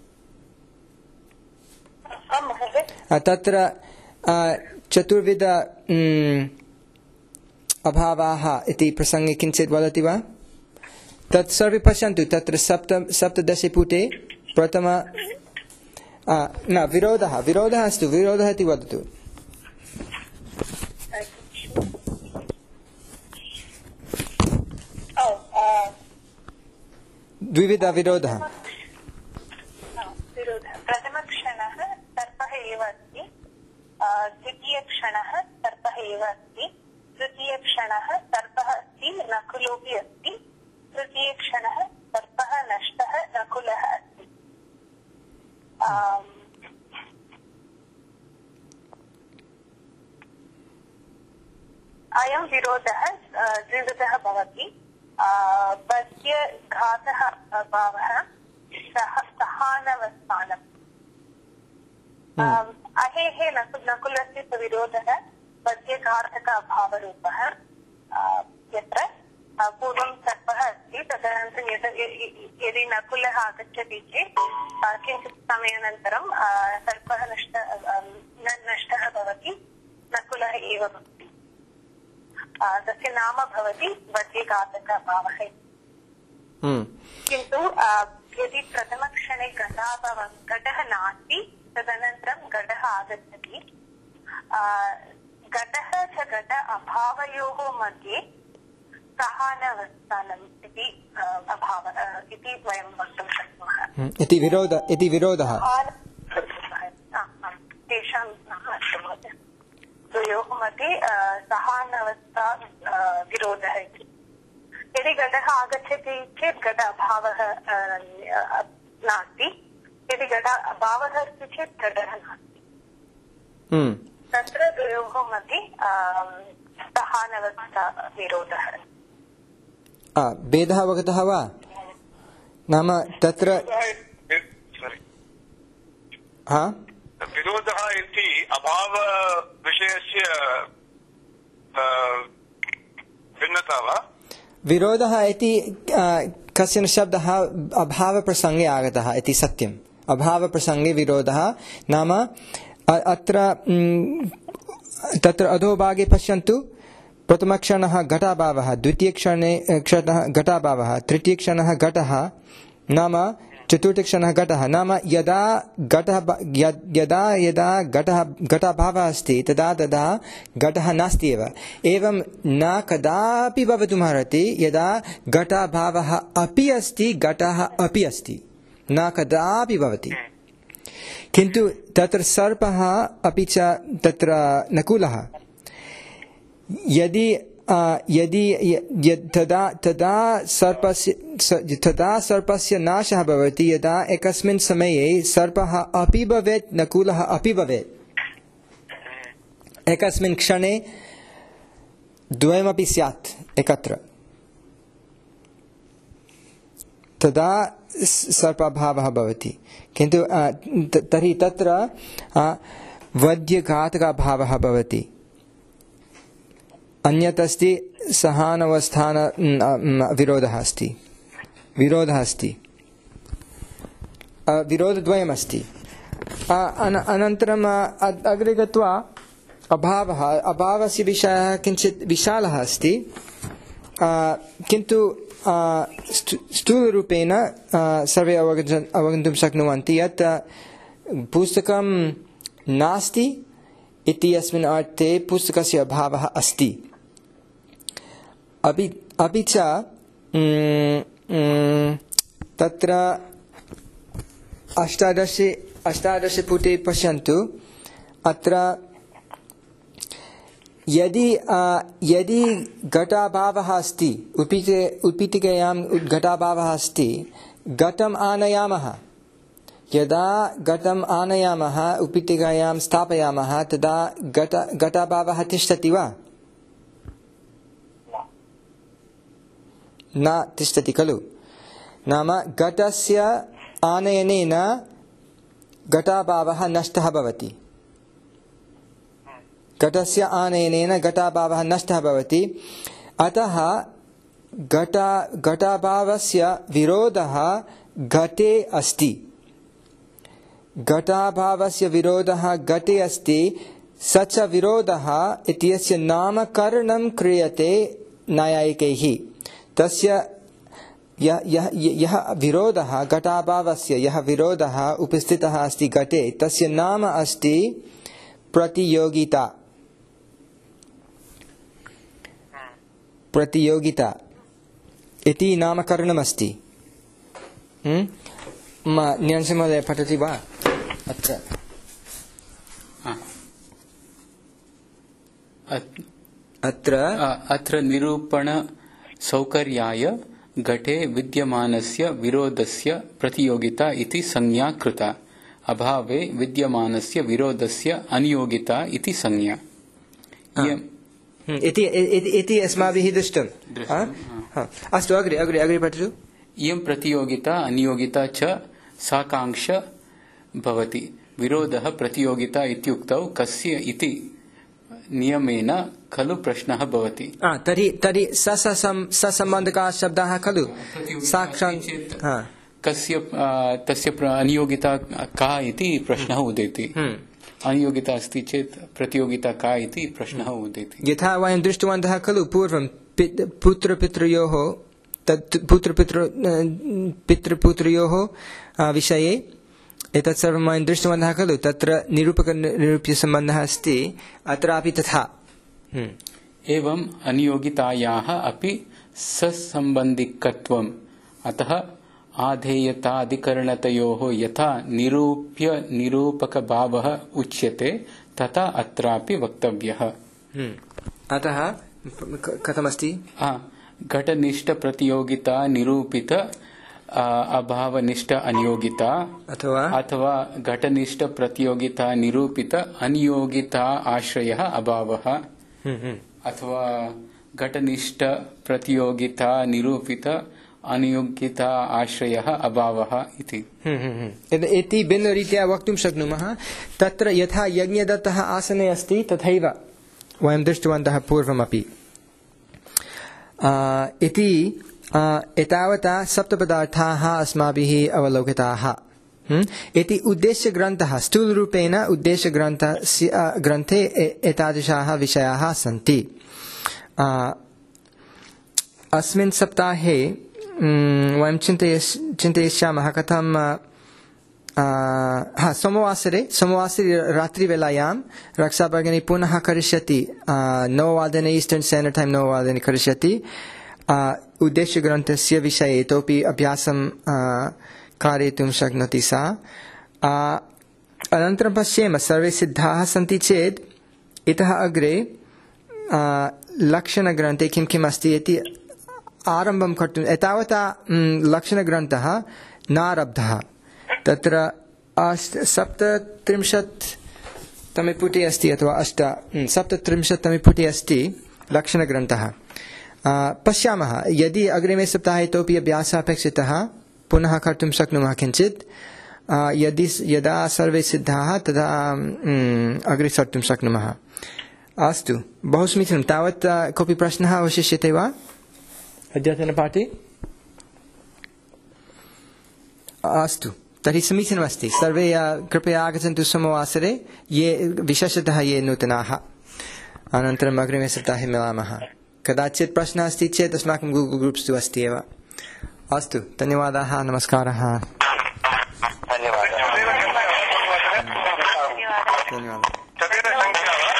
तत्र चतुर्विध अभावाः इति प्रसङ्गे किञ्चित् वदति वा? तत् सर्वे पश्यन्तु। तत्र सप्त सप्तदशे पुटे प्रथम न विरोधः विरोधः अस्तु, विरोधः इति वदतु। द्विविध विरोधः।
प्रथमक्षणः सर्पः एव अस्ति, द्वितीयक्षणः सर्पः एव अस्ति, तृतीयक्षणः सर्पः अस्ति नकुलोऽपि अस्ति, तृतीयक्षणः सर्पः नष्टः नकुलः अस्ति। अयं विरोधः द्विविधः भवति। पद्य घातः भावः सहानवस्थानम्। अहेः नकुलस्य विरोधः पद्यघातक अभावरूपः, यत्र पूर्वं सर्पः अस्ति, तदनन्तरं यदि नकुलः आगच्छति चेत् किञ्चित् समयानन्तरं सर्पः नष्ट नष्टः भवति, नकुलः एव भवति। तस्य नाम भवति पद्यघातकभावः। किन्तु यदि प्रथमक्षणे घटाभावः घटः नास्ति, तदनन्तरं घटः आगच्छति, घटः च घट अभावयोः मध्ये सहानवस्थानम् इति अभावः इति वयं वक्तुं शक्नुमः।
इति विरोध इति विरोधः
तेषां द्वयोः मध्ये सहानवस्था विरोधः इति। यदि घटः आगच्छति चेत् घट अभावः नास्ति, यदि घट अभावः अस्ति चेत् घटः नास्ति। तत्र द्वयोः मध्ये सहानवस्था विरोधः।
भेदः अवगतः वा? नाम तत्र हा
विरोधः इति अभावविषयस्य भिन्नता वा? विरोधः
इति कश्चन शब्दः अभावप्रसङ्गे आगतः इति सत्यम्। अभावप्रसङ्गे विरोधः नाम अत्र तत्र अधोभागे पश्यन्तु, प्रथमक्षणः घटाभावः, द्वितीयक्षणे क्षणः घटाभावः, तृतीयक्षणः घटः, नाम चतुर्थक्षणः घटः। नाम यदा घटः यदा यदा घटः घटाभावः अस्ति तदा तदा घटः नास्ति एव। एवं न कदापि भवितुमर्हति यदा घटाभावः अपि अस्ति घटः अपि अस्ति, न कदापि भवति। किन्तु तत्र सर्पः अपि च तत्र नकुलः, यदि यदि तदा तदा सर्पस्य तदा सर्पस्य नाशः भवति यदा एकस्मिन् समये सर्पः अपि भवेत् नकुलः अपि भवेत्। एकस्मिन् क्षणे द्वयमपि स्यात् एकत्र, तदा सर्पाभावः भवति। किन्तु तर्हि तत्र वध्यघातकाभावः भवति। अन्यत् अस्ति सहानवस्थान विरोधः अस्ति विरोधः अस्ति विरोधद्वयमस्ति। अनन्तरम् अग्रे गत्वा अभावः अभावस्य विषयः किञ्चित् विशालः अस्ति, किन्तु स्थूलरूपेण सर्वे अवगन्तुं शक्नुवन्ति यत् पुस्तकं नास्ति इति अस्मिन् अर्थे पुस्तकस्य अभावः अस्ति। अपि अपि च तत्र अष्टादश अष्टादशपुटे पश्यन्तु, अत्र यदि यदि घटाभावः अस्ति, उत्पीठे उत्पीठिकायां घटाभावः अस्ति, घटम् आनयामः, यदा घटम् आनयामः उत्पीठिकायां स्थापयामः तदा घट घटाभावः तिष्ठति वा? न तिष्ठति खलु। नाम घटस्य आनयनेन घटाभावः नष्टः भवति। घटस्य आनयनेन घटाभावः नष्टः भवति। अतः घटा घटाभावस्य विरोधः घटे अस्ति। घटाभावस्य विरोधः घटे अस्ति। स च विरोधः इत्यस्य नामकरणं क्रियते न्यायिकैः। तस्य यः यः विरोधः घटाभावस्य यः विरोधः उपस्थितः अस्ति घटे, तस्य नाम अस्ति प्रतियोगिता। प्रतियोगिता इति नामकरणमस्ति। न्यान्से महोदय पठति वा? अत्र अत्र
अत्र निरूपण सौकर्याय घटे विद्यमानस्य विरोधस्य प्रतियोगिता इति संज्ञा कृता। अभावे विद्यमानस्य विरोधस्य अनियोगिता इति संज्ञा।
इति इति अस्माभिः दृष्टम्। अस्तु, अग्रे अग्रे अग्रे पठतु।
इयं प्रतियोगिता अनियोगिता च साकांक्ष भवति। विरोधः प्रतियोगिता इत्युक्तौ कस्य इति नियमेन खलु प्रश्नः भवति।
तर्हि तर्हि ससम्बन्धकाः शब्दाः खलु साक्षात्
कस्य तस्य अनियोगिता का इति प्रश्नः उदेति। अनियोगिता अस्ति चेत् प्रतियोगिता का इति प्रश्नः उदेति।
यथा वयं दृष्टवन्तः खलु पूर्वं पुत्रपितृयोः तत् पुत्रपितृ पितृपुत्रयोः विषये एतत् सर्वं वयं दृष्टवन्तः खलु। तत्र निरूपकनिरूप्यसम्बन्धः अस्ति, अत्रापि तथा।
एवं अनियोगितायाः अपि ससंबंधिकत्वम् अतः आधेयताधिकरणतयोः यथा निरूप्य निरूपकभावः उच्यते तथा अत्रापि वक्तव्यः।
अतः कथमस्ति?
घटनिष्ठ प्रतियोगिता निरूपित अभावनिष्ठ अनियोगिता
अथवा
अथवा घटनिष्ठ प्रतियोगिता निरूपित अनियोगिता आश्रयः अभावः अथवा घटनिष्ठ प्रतियोगिता निरूपित अनियोगिता आश्रयः अभावः इति।
इति भिन्नरीत्या वक्तुं शक्नुमः। तत्र यथा यज्ञदत्तः आसने अस्ति तथैव वयं दृष्टवन्तः पूर्वमपि। इति एतावता सप्तपदार्थाः अस्माभिः अवलोकिताः। इति उद्देश्यग्रन्थः स्थूलरूपेण उद्देश्यग्रन्थस्य ग्रन्थे एतादृशाः विषयाः सन्ति। अस्मिन् सप्ताहे वयं चिन्तय चिन्तयिष्यामः कथं हा सोमवासरे सोमवासरे रात्रिवेलायां रक्षाभगिनी पुनः करिष्यति। नववादने ईस्टर्न् स्टाण्डर्ड् टैम् नववादने करिष्यति। उद्देश्यग्रन्थस्य विषये इतोपि अभ्यासं कारयितुं शक्नोति सा। अनन्तरं पश्येम सर्वे सिद्धाः सन्ति चेत् इतः अग्रे लक्षणग्रन्थे किं किम् अस्ति इति आरम्भं कर्तुं एतावता लक्षणग्रन्थः नारब्धः। तत्र अष्ट सप्तत्रिंशत् तमे पुटे अस्ति अथवा अष्ट सप्तत्रिंशत् तमे पुटे अस्ति लक्षणग्रन्थः। पश्यामः यदि अग्रिमे सप्ताहे इतोपि अभ्यासः अपेक्षितः पुनः कर्तुं शक्नुमः किञ्चित्। यदि यदा सर्वे सिद्धाः तदा अग्रे सर्तुं शक्नुमः। अस्तु, बहु समीचीनं। तावत् कोऽपि प्रश्नः अवशिष्यते वा अद्यतनपाठे? अस्तु, तर्हि समीचीनमस्ति। सर्वे कृपया आगच्छन्तु सोमवासरे, ये विशेषतः ये नूतनाः। अनन्तरम् अग्रिमे सप्ताहे मिलामः। कदाचित् प्रश्नः अस्ति चेत् अस्माकं गूगल् ग्रूप्स् तु अस्ति एव। अस्तु, धन्यवादाः, नमस्कारः।
धन्यवादः।
धन्यवादः।